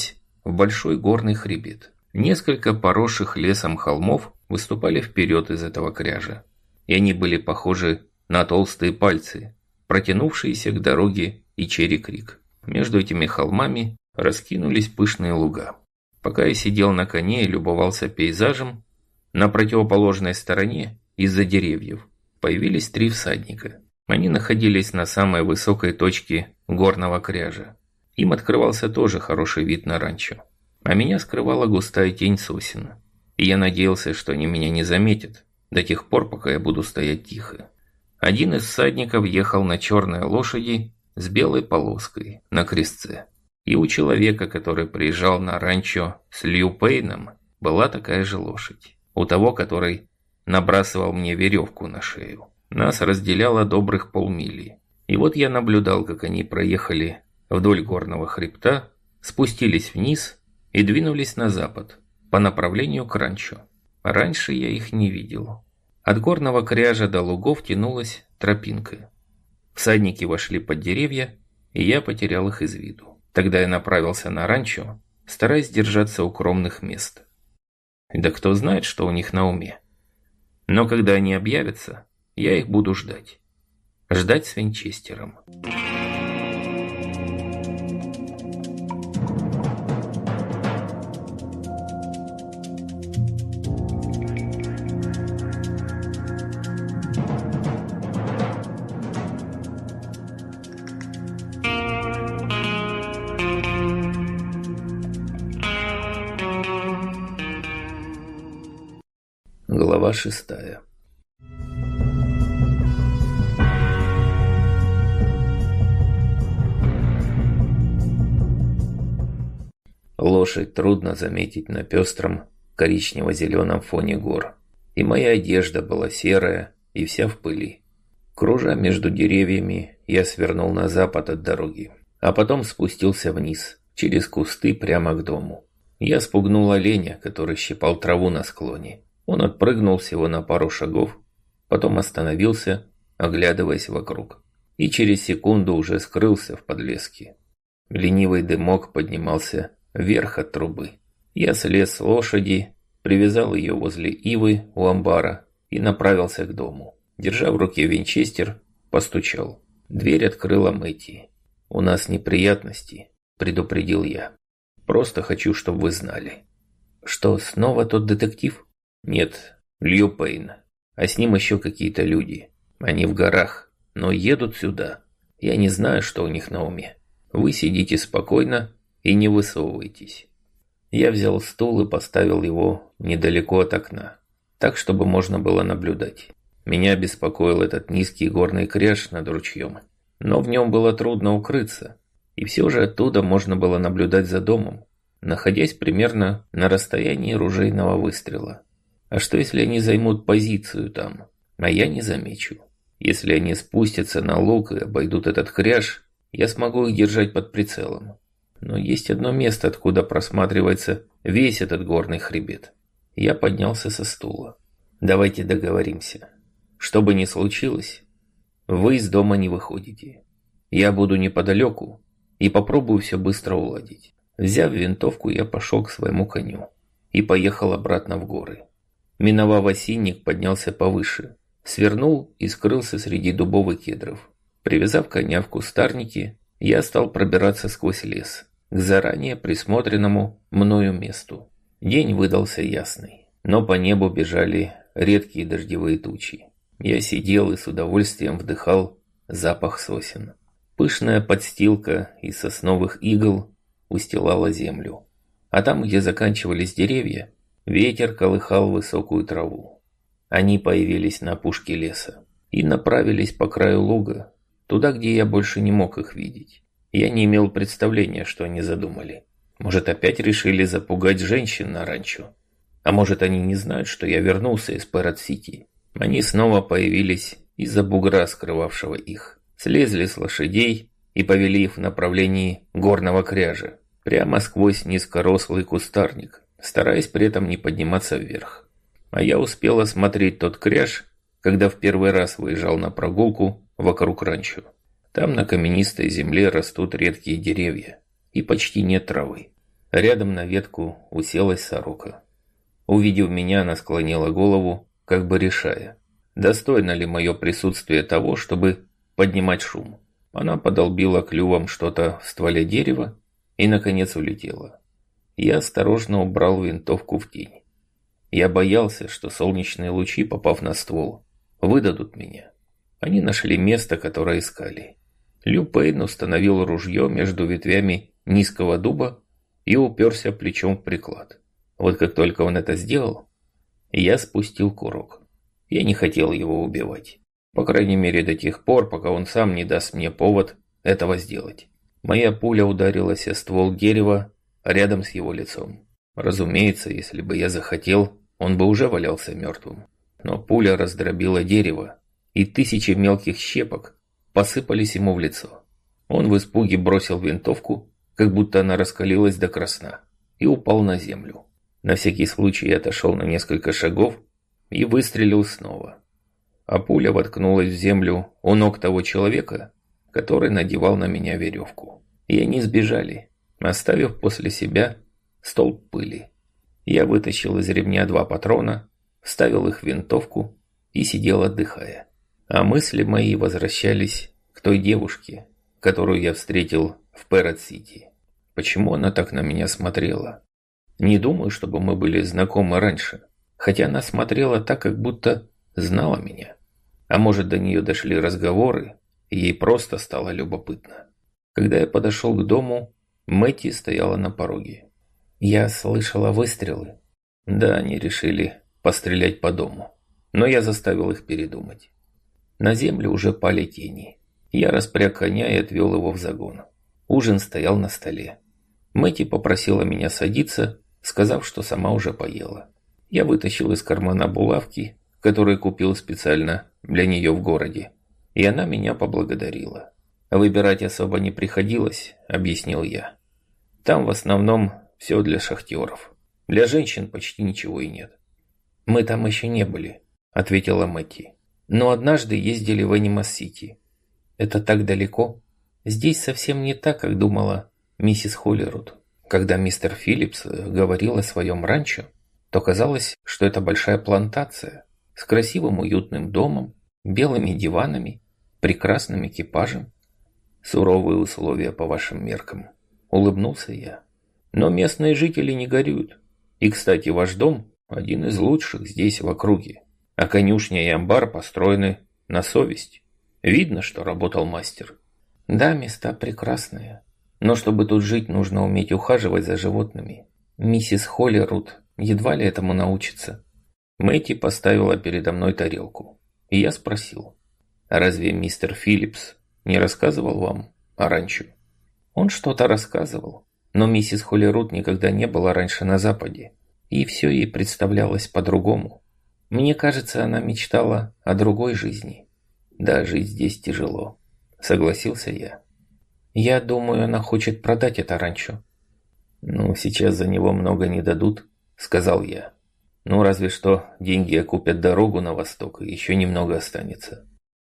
в большой горный хребет. Несколько поросших лесом холмов выступали вперед из этого кряжа, и они были похожи на толстые пальцы, протянувшиеся к дороге и Черри-Крик. Между этими холмами раскинулись пышные луга. Пока я сидел на коне и любовался пейзажем, на противоположной стороне, из-за деревьев, появились три всадника. Они находились на самой высокой точке горного кряжа. Им открывался тоже хороший вид на ранчо. А меня скрывала густая тень сосен. И я надеялся, что они меня не заметят, до тех пор, пока я буду стоять тихо. Один из всадников ехал на черной лошади с белой полоской на крестце. И у человека, который приезжал на ранчо с Лью Пейном, была такая же лошадь. У того, который набрасывал мне веревку на шею. Нас разделяло добрых полмили. И вот я наблюдал, как они проехали вдоль горного хребта, спустились вниз и двинулись на запад, по направлению к ранчо. Раньше я их не видел. От горного кряжа до лугов тянулась тропинка. Всадники вошли под деревья, и я потерял их из виду. Тогда я направился на ранчо, стараясь держаться укромных мест. Да кто знает, что у них на уме. Но когда они объявятся, я их буду ждать. Ждать с Винчестером. Глава шестая. Лошадь трудно заметить на пестром коричнево-зеленом фоне гор. И моя одежда была серая и вся в пыли. Кружа между деревьями, я свернул на запад от дороги, а потом спустился вниз, через кусты прямо к дому. Я спугнул оленя, который щипал траву на склоне. Он отпрыгнул всего на пару шагов, потом остановился, оглядываясь вокруг, и через секунду уже скрылся в подлеске. Ленивый дымок поднимался вверх от трубы. Я слез с лошади, привязал ее возле ивы у амбара и направился к дому. Держа в руке винчестер, постучал. Дверь открыла Мэтти. «У нас неприятности», — предупредил я. «Просто хочу, чтобы вы знали». «Что, снова тот детектив?» «Нет, Лью Пейн. А с ним еще какие-то люди. Они в горах, но едут сюда. Я не знаю, что у них на уме. Вы сидите спокойно и не высовывайтесь». Я взял стул и поставил его недалеко от окна, так, чтобы можно было наблюдать. Меня беспокоил этот низкий горный кряж над ручьем, но в нем было трудно укрыться, и все же оттуда можно было наблюдать за домом, находясь примерно на расстоянии ружейного выстрела. А что, если они займут позицию там, а я не замечу? Если они спустятся на луг и обойдут этот кряж, я смогу их держать под прицелом. Но есть одно место, откуда просматривается весь этот горный хребет. Я поднялся со стула. «Давайте договоримся. Что бы ни случилось, вы из дома не выходите. Я буду неподалеку и попробую все быстро уладить». Взяв винтовку, я пошел к своему коню и поехал обратно в горы. Миновав осинник, поднялся повыше, свернул и скрылся среди дубов и кедров. Привязав коня в кустарнике, я стал пробираться сквозь лес, к заранее присмотренному мною месту. День выдался ясный, но по небу бежали редкие дождевые тучи. Я сидел и с удовольствием вдыхал запах сосен. Пышная подстилка из сосновых игл устилала землю. А там, где заканчивались деревья, ветер колыхал высокую траву. Они появились на опушке леса и направились по краю луга, туда, где я больше не мог их видеть. Я не имел представления, что они задумали. Может, опять решили запугать женщин на ранчо? А может, они не знают, что я вернулся из Пэрот-Сити? Они снова появились из-за бугра, скрывавшего их. Слезли с лошадей и повели их в направлении горного кряжа, прямо сквозь низкорослый кустарник, стараясь при этом не подниматься вверх. А я успел осмотреть тот кряж, когда в первый раз выезжал на прогулку вокруг ранчо. Там на каменистой земле растут редкие деревья и почти нет травы. Рядом на ветку уселась сорока. Увидев меня, она склонила голову, как бы решая, достойно ли мое присутствие того, чтобы поднимать шум. Она подолбила клювом что-то в стволе дерева и, наконец, улетела. Я осторожно убрал винтовку в тень. Я боялся, что солнечные лучи, попав на ствол, выдадут меня. Они нашли место, которое искали. Лю Пейн установил ружье между ветвями низкого дуба и уперся плечом в приклад. Вот как только он это сделал, я спустил курок. Я не хотел его убивать. По крайней мере до тех пор, пока он сам не даст мне повод этого сделать. Моя пуля ударилась о ствол дерева рядом с его лицом. Разумеется, если бы я захотел, он бы уже валялся мертвым. Но пуля раздробила дерево, и тысячи мелких щепок посыпались ему в лицо. Он в испуге бросил винтовку, как будто она раскалилась до красна, и упал на землю. На всякий случай я отошел на несколько шагов и выстрелил снова. А пуля воткнулась в землю у ног того человека, который надевал на меня веревку. И они сбежали, оставив после себя столб пыли. Я вытащил из ремня два патрона, вставил их в винтовку и сидел, отдыхая. А мысли мои возвращались к той девушке, которую я встретил в Пэррот-Сити. Почему она так на меня смотрела? Не думаю, чтобы мы были знакомы раньше, хотя она смотрела так, как будто знала меня. А может, до нее дошли разговоры, и ей просто стало любопытно. Когда я подошел к дому, Мэтти стояла на пороге. Я слышала выстрелы. Да, они решили пострелять по дому, но я заставил их передумать. На землю уже пали тени. Я распряг коня и отвел его в загон. Ужин стоял на столе. Мэтти попросила меня садиться, сказав, что сама уже поела. Я вытащил из кармана булавки, которые купил специально для нее в городе, и она меня поблагодарила. «Выбирать особо не приходилось», — объяснил я. «Там в основном все для шахтеров. Для женщин почти ничего и нет». «Мы там еще не были», — ответила Мэтти. «Но однажды ездили в Энимас-Сити. Это так далеко. Здесь совсем не так, как думала миссис Холлируд. Когда мистер Филлипс говорил о своем ранчо, то казалось, что это большая плантация с красивым уютным домом, белыми диванами, прекрасным экипажем. Суровые условия по вашим меркам», — улыбнулся я. «Но местные жители не горюют. И, кстати, ваш дом один из лучших здесь в округе, а конюшня и амбар построены на совесть. Видно, что работал мастер». «Да, места прекрасные. Но чтобы тут жить, нужно уметь ухаживать за животными. Миссис Холлируд едва ли этому научится». Мэтти поставила передо мной тарелку, и я спросил: «А разве мистер Филлипс не рассказывал вам о ранчо?» «Он что-то рассказывал, но миссис Холлируд никогда не была раньше на Западе, и все ей представлялось по-другому. Мне кажется, она мечтала о другой жизни. Да, жить здесь тяжело», — согласился я. «Я думаю, она хочет продать это ранчо». «Ну, сейчас за него много не дадут», — сказал я. «Ну, разве что деньги окупят дорогу на восток, и еще немного останется».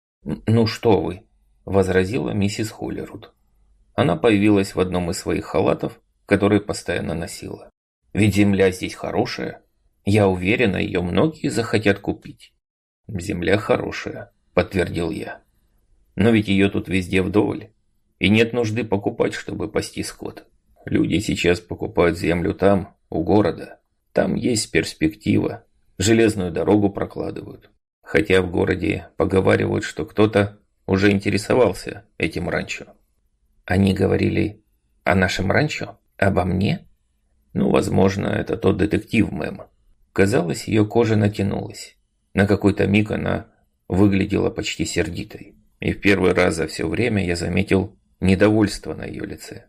«Ну что вы», — возразила миссис Холлируд. Она появилась в одном из своих халатов, который постоянно носила. «Ведь земля здесь хорошая. Я уверена, ее многие захотят купить». «Земля хорошая», — подтвердил я. «Но ведь ее тут везде вдоволь. И нет нужды покупать, чтобы пасти скот. Люди сейчас покупают землю там, у города. Там есть перспектива. Железную дорогу прокладывают. Хотя в городе поговаривают, что кто-то уже интересовался этим ранчо». «Они говорили о нашем ранчо? Обо мне?» «Ну, возможно, это тот детектив, мэм». Казалось, ее кожа натянулась. На какой-то миг она выглядела почти сердитой. И в первый раз за все время я заметил недовольство на ее лице.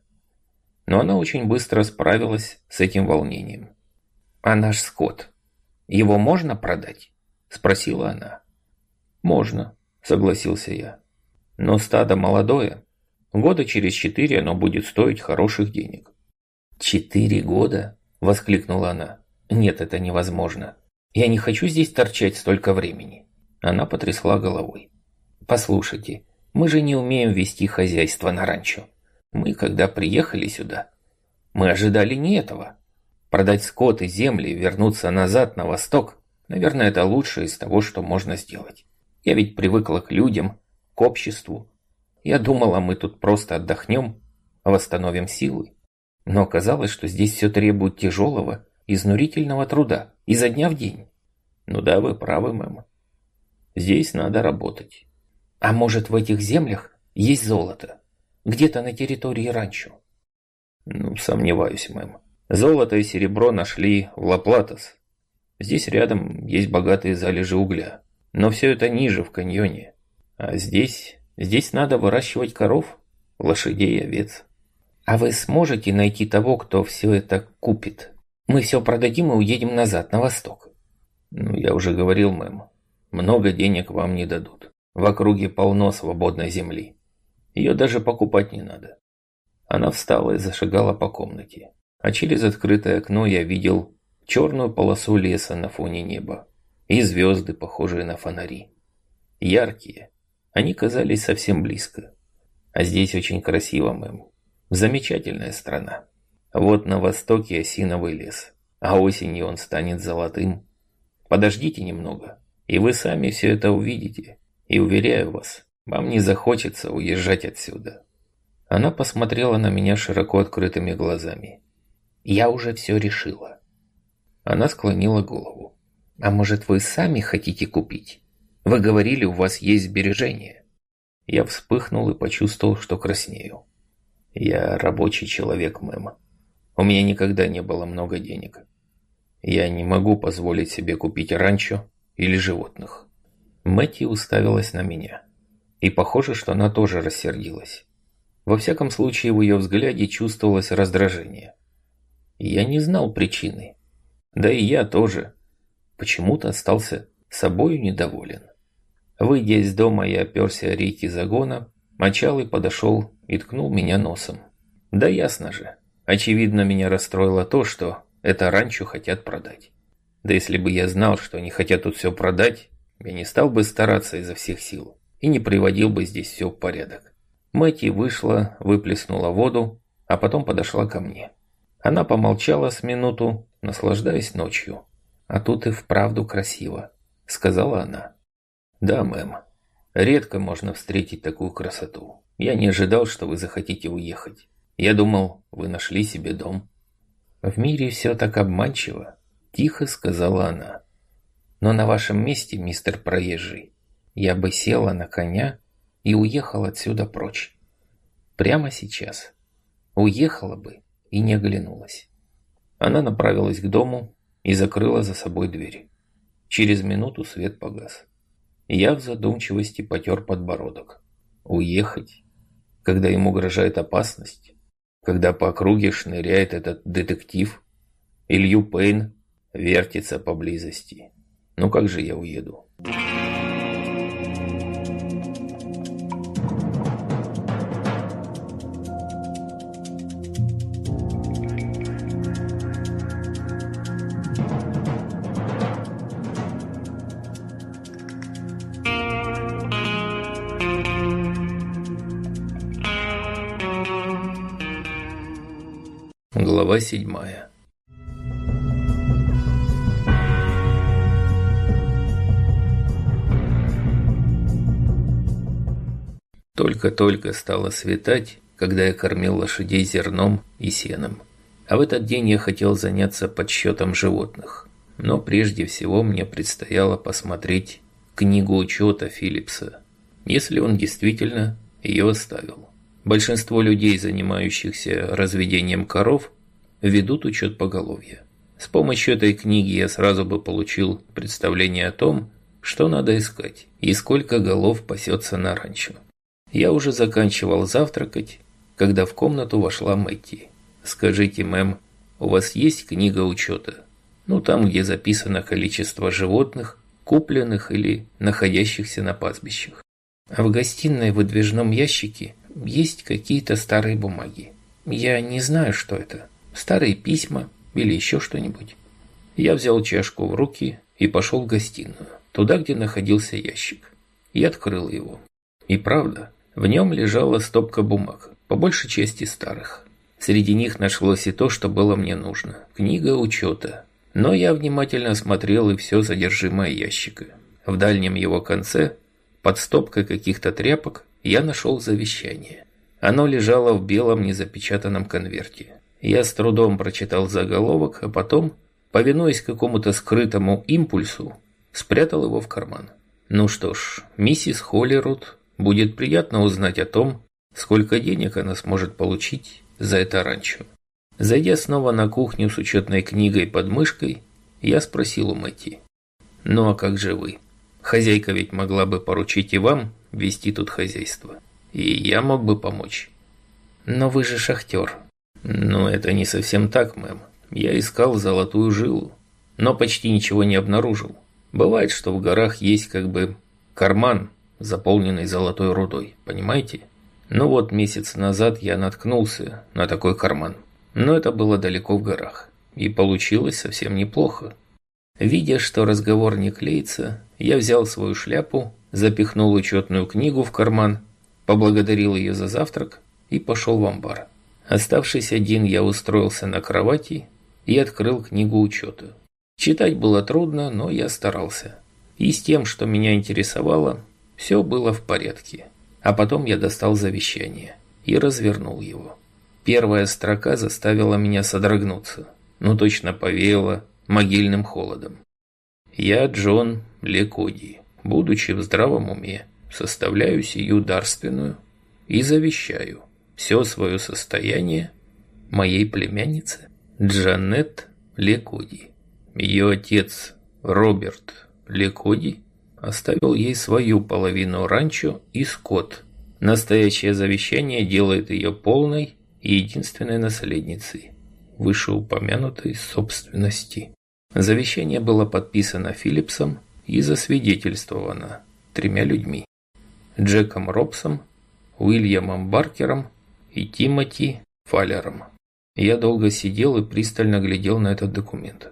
Но она очень быстро справилась с этим волнением. «А наш скот? Его можно продать?» – спросила она. «Можно», – согласился я. «Но стадо молодое. Года через четыре оно будет стоить хороших денег». «Четыре года?» – воскликнула она. «Нет, это невозможно. Я не хочу здесь торчать столько времени». Она потрясла головой. «Послушайте, мы же не умеем вести хозяйство на ранчо. Мы, когда приехали сюда, Мы ожидали не этого. Продать скот и земли и вернуться назад на восток, наверное, это лучшее из того, что можно сделать. Я ведь привыкла к людям, к обществу. Я думала, мы тут просто отдохнем, восстановим силы. Но оказалось, что здесь все требует тяжелого, изнурительного труда, изо дня в день. Ну да, вы правы, мэм. Здесь надо работать. А может, в этих землях есть золото? Где-то на территории ранчо? Ну, сомневаюсь, мэм. Золото и серебро нашли в Ла-Платас. Здесь рядом есть богатые залежи угля. Но все это ниже, в каньоне. А здесь... Здесь надо выращивать коров, лошадей и овец. А вы сможете найти того, кто все это купит? Мы все продадим и уедем назад, на восток. Ну, я уже говорил, мэм. Много денег вам не дадут. В округе полно свободной земли. Ее даже покупать не надо. Она встала и зашагала по комнате. А через открытое окно я видел черную полосу леса на фоне неба. И звезды, похожие на фонари. Яркие. Они казались совсем близко. А здесь очень красиво, мэм. Замечательная страна. Вот на востоке осиновый лес. А осенью он станет золотым. Подождите немного, и вы сами все это увидите. И уверяю вас, вам не захочется уезжать отсюда. Она посмотрела на меня широко открытыми глазами. Я уже все решила. Она склонила голову. А может, вы сами хотите купить? Вы говорили, у вас есть сбережения. Я вспыхнул и почувствовал, что краснею. Я рабочий человек, мэм. У меня никогда не было много денег. Я не могу позволить себе купить ранчо или животных. Мэтти уставилась на меня. И похоже, что она тоже рассердилась. Во всяком случае, в ее взгляде чувствовалось раздражение. Я не знал причины. Да и я тоже. Почему-то остался собою недоволен. Выйдя из дома, я оперся о рейки загона, мочалый подошел и ткнул меня носом. Да ясно же. Очевидно, меня расстроило то, что это ранчо хотят продать. Да если бы я знал, что они хотят тут все продать, я не стал бы стараться изо всех сил и не приводил бы здесь все в порядок. Мэтти вышла, выплеснула воду, а потом подошла ко мне. Она помолчала с минуту, наслаждаясь ночью. «А тут и вправду красиво», — сказала она. «Да, мэм. Редко можно встретить такую красоту. Я не ожидал, что вы захотите уехать. Я думал, вы нашли себе дом». «В мире все так обманчиво», — тихо сказала она. «Но на вашем месте, мистер Проезжий, я бы села на коня и уехала отсюда прочь. Прямо сейчас. Уехала бы и не оглянулась». Она направилась к дому и закрыла за собой дверь. Через минуту свет погас. Я в задумчивости потер подбородок. Уехать? Когда им угрожает опасность? Когда по округе шныряет этот детектив? И Лью Пейн вертится поблизости. Ну как же я уеду? Глава седьмая. Только-только стало светать, когда я кормил лошадей зерном и сеном. А в этот день я хотел заняться подсчетом животных. Но прежде всего мне предстояло посмотреть книгу учета Филлипса, если он действительно ее оставил. Большинство людей, занимающихся разведением коров, ведут учет поголовья. С помощью этой книги я сразу бы получил представление о том, что надо искать и сколько голов пасется на ранчо. Я уже заканчивал завтракать, когда в комнату вошла Мэтти. «Скажите, мэм, у вас есть книга учета? Ну, там, где записано количество животных, купленных или находящихся на пастбищах. А в гостиной в выдвижном ящике есть какие-то старые бумаги. Я не знаю, что это. Старые письма или еще что-нибудь». Я взял чашку в руки и пошел в гостиную, туда, где находился ящик. И открыл его. И правда, в нем лежала стопка бумаг, по большей части старых. Среди них нашлось и то, что было мне нужно. Книга учета. Но я внимательно осмотрел и все содержимое ящика. В дальнем его конце, под стопкой каких-то тряпок, я нашел завещание. Оно лежало в белом незапечатанном конверте. Я с трудом прочитал заголовок, а потом, повинуясь какому-то скрытому импульсу, спрятал его в карман. Ну что ж, миссис Холлируд будет приятно узнать о том, сколько денег она сможет получить за это ранчо. Зайдя снова на кухню с учетной книгой под мышкой, я спросил у Мэтти: «Ну а как же вы? Хозяйка ведь могла бы поручить и вам вести тут хозяйство. И я мог бы помочь». «Но вы же шахтер». «Ну это не совсем так, мэм. Я искал золотую жилу, но почти ничего не обнаружил. Бывает, что в горах есть как бы карман, заполненный золотой рудой, понимаете? Ну вот месяц назад я наткнулся на такой карман. Но это было далеко в горах, и получилось совсем неплохо». Видя, что разговор не клеится, я взял свою шляпу, запихнул учетную книгу в карман, поблагодарил ее за завтрак и пошел в амбар. Оставшись один, я устроился на кровати и открыл книгу учета. Читать было трудно, но я старался. И с тем, что меня интересовало, все было в порядке. А потом я достал завещание и развернул его. Первая строка заставила меня содрогнуться, но точно повеяло могильным холодом. «Я, Джон Лекоди, будучи в здравом уме, составляю сию дарственную и завещаю все свое состояние моей племяннице Джанет Лекоди. Ее отец Роберт Лекоди оставил ей свою половину ранчо и скот. Настоящее завещание делает ее полной и единственной наследницей вышеупомянутой собственности». Завещание было подписано Филлипсом и засвидетельствовано тремя людьми: Джеком Робсом, Уильямом Баркером и Тимоти Фаллером. Я долго сидел и пристально глядел на этот документ.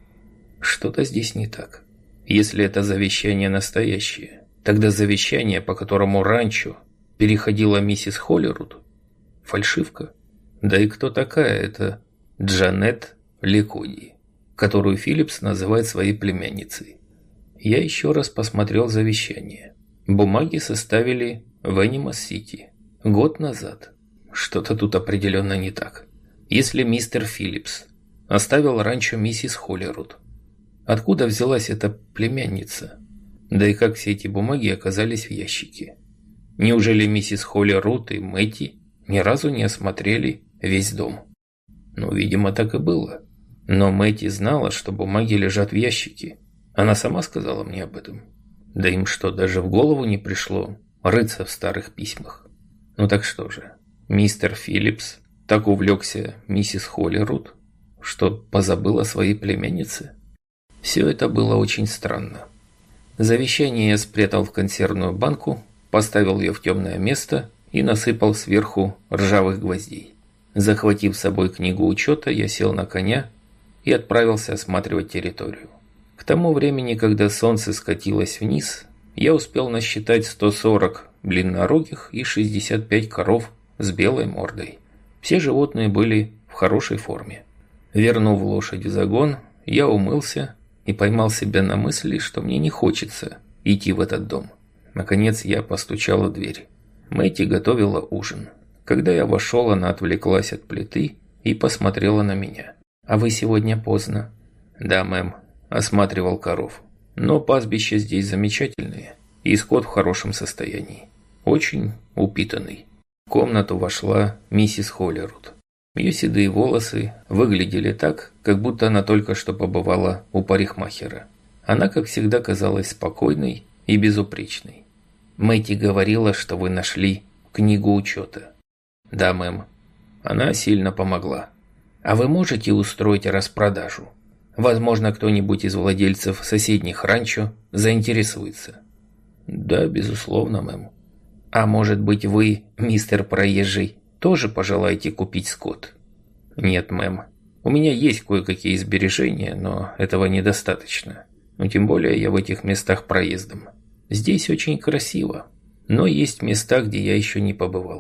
Что-то здесь не так. Если это завещание настоящее, тогда завещание, по которому ранчо переходила миссис Холлируд, фальшивка. Да и кто такая эта Джанет Лекоди, которую Филлипс называет своей племянницей? Я еще раз посмотрел завещание. Бумаги составили в Энимас-Сити год назад. Что-то тут определенно не так. Если мистер Филлипс оставил ранчо миссис Холлируд, откуда взялась эта племянница? Да и как все эти бумаги оказались в ящике? Неужели миссис Холлируд и Мэтти ни разу не осмотрели весь дом? Ну, видимо, так и было. Но Мэтти знала, что бумаги лежат в ящике. Она сама сказала мне об этом. Да им что, даже в голову не пришло рыться в старых письмах? Ну так что же, мистер Филлипс так увлекся миссис Холлируд, что позабыл о своей племяннице? Все это было очень странно. Завещание я спрятал в консервную банку, поставил ее в темное место и насыпал сверху ржавых гвоздей. Захватив с собой книгу учета, я сел на коня и отправился осматривать территорию. К тому времени, когда солнце скатилось вниз, я успел насчитать сто сорок длиннорогих и шестьдесят пять коров с белой мордой. Все животные были в хорошей форме. Вернув лошадь в загон, я умылся и поймал себя на мысли, что мне не хочется идти в этот дом. Наконец я постучал в дверь. Мэтти готовила ужин. Когда я вошел, она отвлеклась от плиты и посмотрела на меня. «А вы сегодня поздно?» «Да, мэм, осматривал коров. Но пастбища здесь замечательные, и скот в хорошем состоянии. Очень упитанный». В комнату вошла миссис Холлируд. Ее седые волосы выглядели так, как будто она только что побывала у парикмахера. Она, как всегда, казалась спокойной и безупречной. «Мэтти говорила, что вы нашли книгу учета». «Да, мэм». Она сильно помогла. «А вы можете устроить распродажу? Возможно, кто-нибудь из владельцев соседних ранчо заинтересуется». «Да, безусловно, мэм». «А может быть, вы, мистер Проезжий, тоже пожелаете купить скот?» «Нет, мэм. У меня есть кое-какие сбережения, но этого недостаточно. Ну, тем более я в этих местах проездом. Здесь очень красиво, но есть места, где я еще не побывал.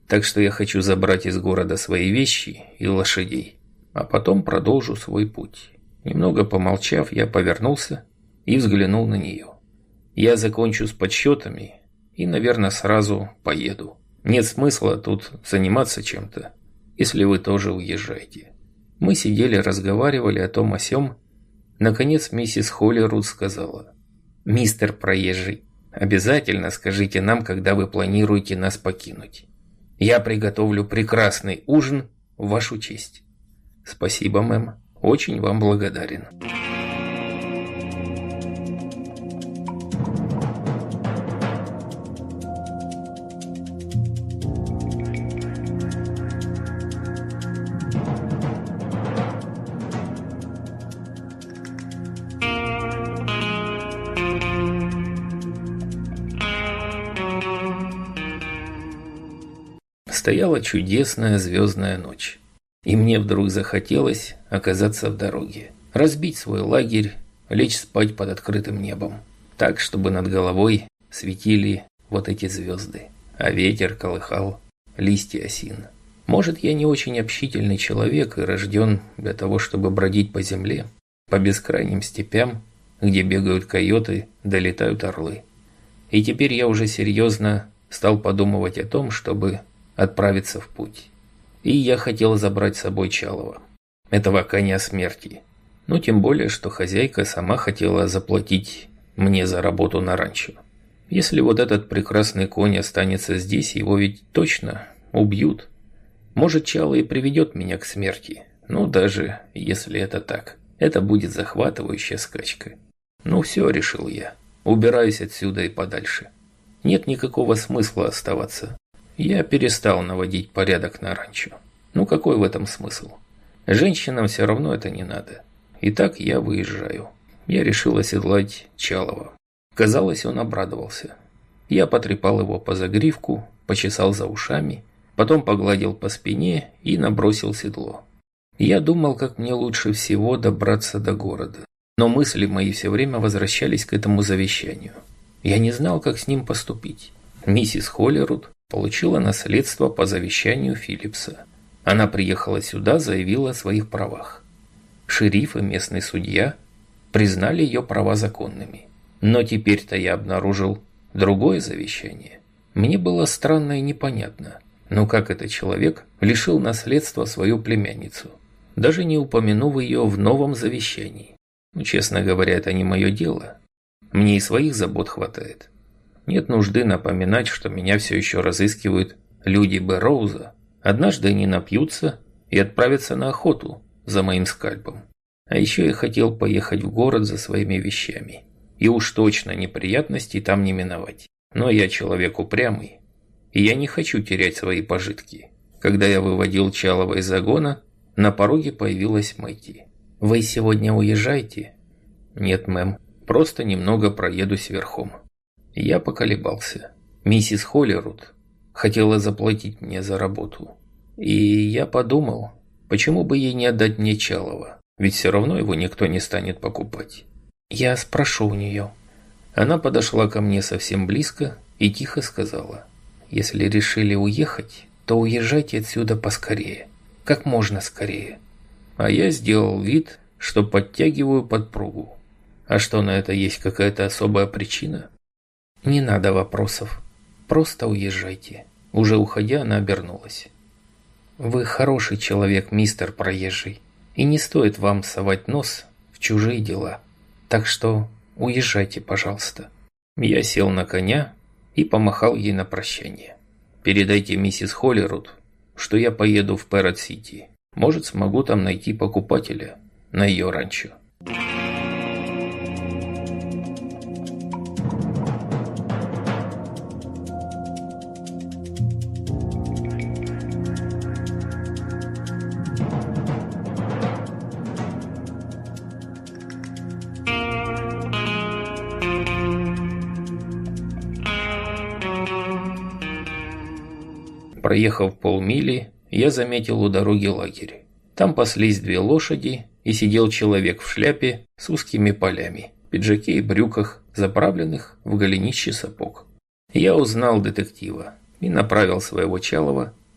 Так что я хочу забрать из города свои вещи и лошадей, а потом продолжу свой путь. Немного помолчав, я повернулся и взглянул на нее. Я закончу с подсчетами и, наверное, сразу поеду. Нет смысла тут заниматься чем-то, если вы тоже уезжаете. Мы сидели, разговаривали о том о сём. Наконец миссис Холлируд сказала: «Мистер Проезжий, обязательно скажите нам, когда вы планируете нас покинуть. Я приготовлю прекрасный ужин в вашу честь». «Спасибо, мэм. Очень вам благодарен». Стояла чудесная звездная ночь, и мне вдруг захотелось оказаться в дороге, разбить свой лагерь, лечь спать под открытым небом, так, чтобы над головой светили вот эти звезды, а ветер колыхал листья осин. Может, я не очень общительный человек и рожден для того, чтобы бродить по земле, по бескрайним степям, где бегают койоты, долетают орлы. И теперь я уже серьезно стал подумывать о том, чтобы отправиться в путь. И я хотел забрать с собой Чалова, этого коня смерти. Ну, тем более, что хозяйка сама хотела заплатить мне за работу на ранчо. Если вот этот прекрасный конь останется здесь, его ведь точно убьют. Может, Чало и приведет меня к смерти. Ну, даже если это так. Это будет захватывающая скачка. Ну все, решил я. Убираюсь отсюда и подальше. Нет никакого смысла оставаться. Я перестал наводить порядок на ранчо. Ну какой в этом смысл? Женщинам все равно это не надо. Итак, я выезжаю. Я решил оседлать Чалова. Казалось, он обрадовался. Я потрепал его по загривку, почесал за ушами, потом погладил по спине и набросил седло. Я думал, как мне лучше всего добраться до города. Но мысли мои все время возвращались к этому завещанию. Я не знал, как с ним поступить. Миссис Холлируд получила наследство по завещанию Филлипса. Она приехала сюда, заявила о своих правах. Шериф и местный судья признали ее права законными. Но теперь-то я обнаружил другое завещание. Мне было странно и непонятно. Но как этот человек лишил наследства свою племянницу, даже не упомянув ее в новом завещании? Ну, честно говоря, это не мое дело. Мне и своих забот хватает. Нет нужды напоминать, что меня все еще разыскивают люди Бэрроуза. Однажды они напьются и отправятся на охоту за моим скальпом. А еще я хотел поехать в город за своими вещами. И уж точно неприятностей там не миновать. Но я человек упрямый, и я не хочу терять свои пожитки. Когда я выводил Чалова из загона, на пороге появилась Мэтти. «Вы сегодня уезжаете?» «Нет, мэм, просто немного проедусь верхом». Я поколебался. Миссис Холлируд хотела заплатить мне за работу. И я подумал, почему бы ей не отдать мне Чалова, ведь все равно его никто не станет покупать. «Я спрошу у нее». Она подошла ко мне совсем близко и тихо сказала: «Если решили уехать, то уезжайте отсюда поскорее, как можно скорее». А я сделал вид, что подтягиваю подпругу. А что, на это есть какая-то особая причина? «Не надо вопросов. Просто уезжайте». Уже уходя, она обернулась. «Вы хороший человек, мистер Проезжий, и не стоит вам совать нос в чужие дела. Так что уезжайте, пожалуйста». Я сел на коня и помахал ей на прощание. «Передайте миссис Холлируд, что я поеду в Пэррот-Сити. Может, смогу там найти покупателя на ее ранчо». Проехав полмили, я заметил у дороги лагерь. Там паслись две лошади, и сидел человек в шляпе с узкими полями, пиджаке и брюках, заправленных в голенище сапог. Я узнал детектива и направил своего Чалова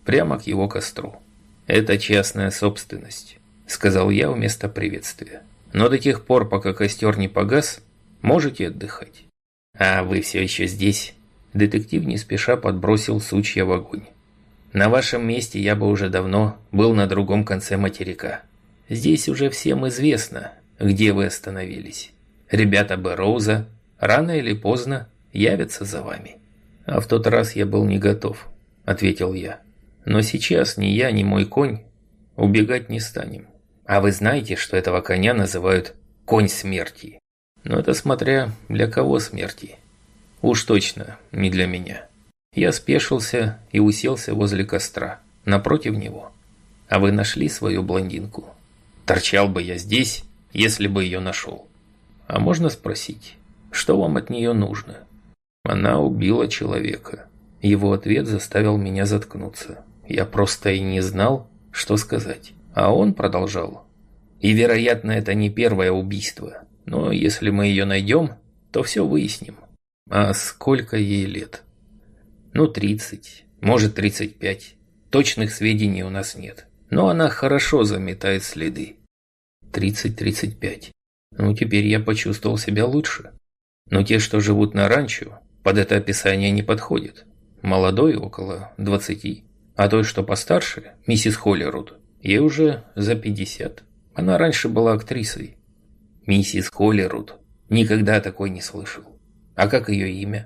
прямо к его костру. «Это частная собственность», — сказал я вместо приветствия. «Но до тех пор, пока костер не погас, можете отдыхать». «А вы все еще здесь?» Детектив не спеша подбросил сучья в огонь. «На вашем месте я бы уже давно был на другом конце материка. Здесь уже всем известно, где вы остановились. Ребята Бэрроуза рано или поздно явятся за вами». «А в тот раз я был не готов», — ответил я. «Но сейчас ни я, ни мой конь убегать не станем. А вы знаете, что этого коня называют «конь смерти»?» «Но это смотря для кого смерти. Уж точно не для меня». Я спешился и уселся возле костра, напротив него. «А вы нашли свою блондинку?» «Торчал бы я здесь, если бы ее нашел». «А можно спросить, что вам от нее нужно?» «Она убила человека». Его ответ заставил меня заткнуться. Я просто и не знал, что сказать. А он продолжал. «И, вероятно, это не первое убийство. Но если мы ее найдем, то все выясним». «А сколько ей лет?» «Ну, тридцать, может, тридцать пять. Точных сведений у нас нет. Но она хорошо заметает следы». «тридцать-тридцать пять. Ну, теперь я почувствовал себя лучше. Но те, что живут на ранчо, под это описание не подходят. Молодой, около двадцати. А той, что постарше, миссис Холлируд, ей уже за пятьдесят. Она раньше была актрисой». «Миссис Холлируд? Никогда такой не слышал. А как ее имя?»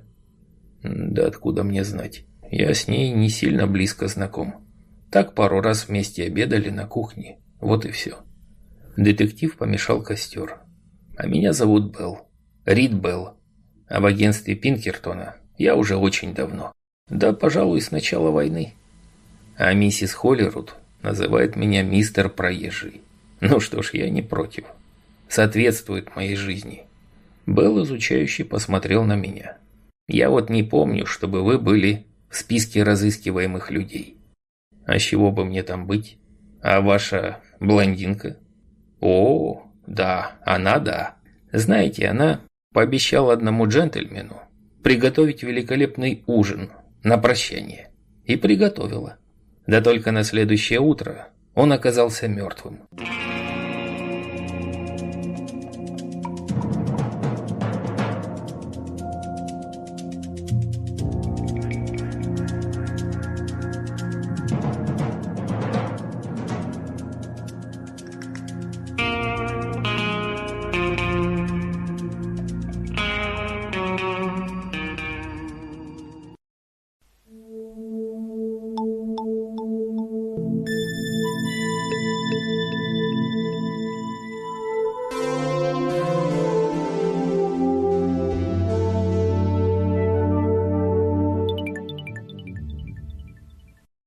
«Да откуда мне знать? Я с ней не сильно близко знаком. Так пару раз вместе обедали на кухне. Вот и все». Детектив помешал костер. «А меня зовут Белл. Рид Белл. А в агентстве Пинкертона я уже очень давно. Да, пожалуй, с начала войны. А миссис Холлируд называет меня мистер Проезжий. Ну что ж, я не против. Соответствует моей жизни». Белл изучающе посмотрел на меня. «Я вот не помню, чтобы вы были в списке разыскиваемых людей». «А с чего бы мне там быть? А ваша блондинка?» «О, да, она да. Знаете, она пообещала одному джентльмену приготовить великолепный ужин на прощание. И приготовила. Да только на следующее утро он оказался мертвым».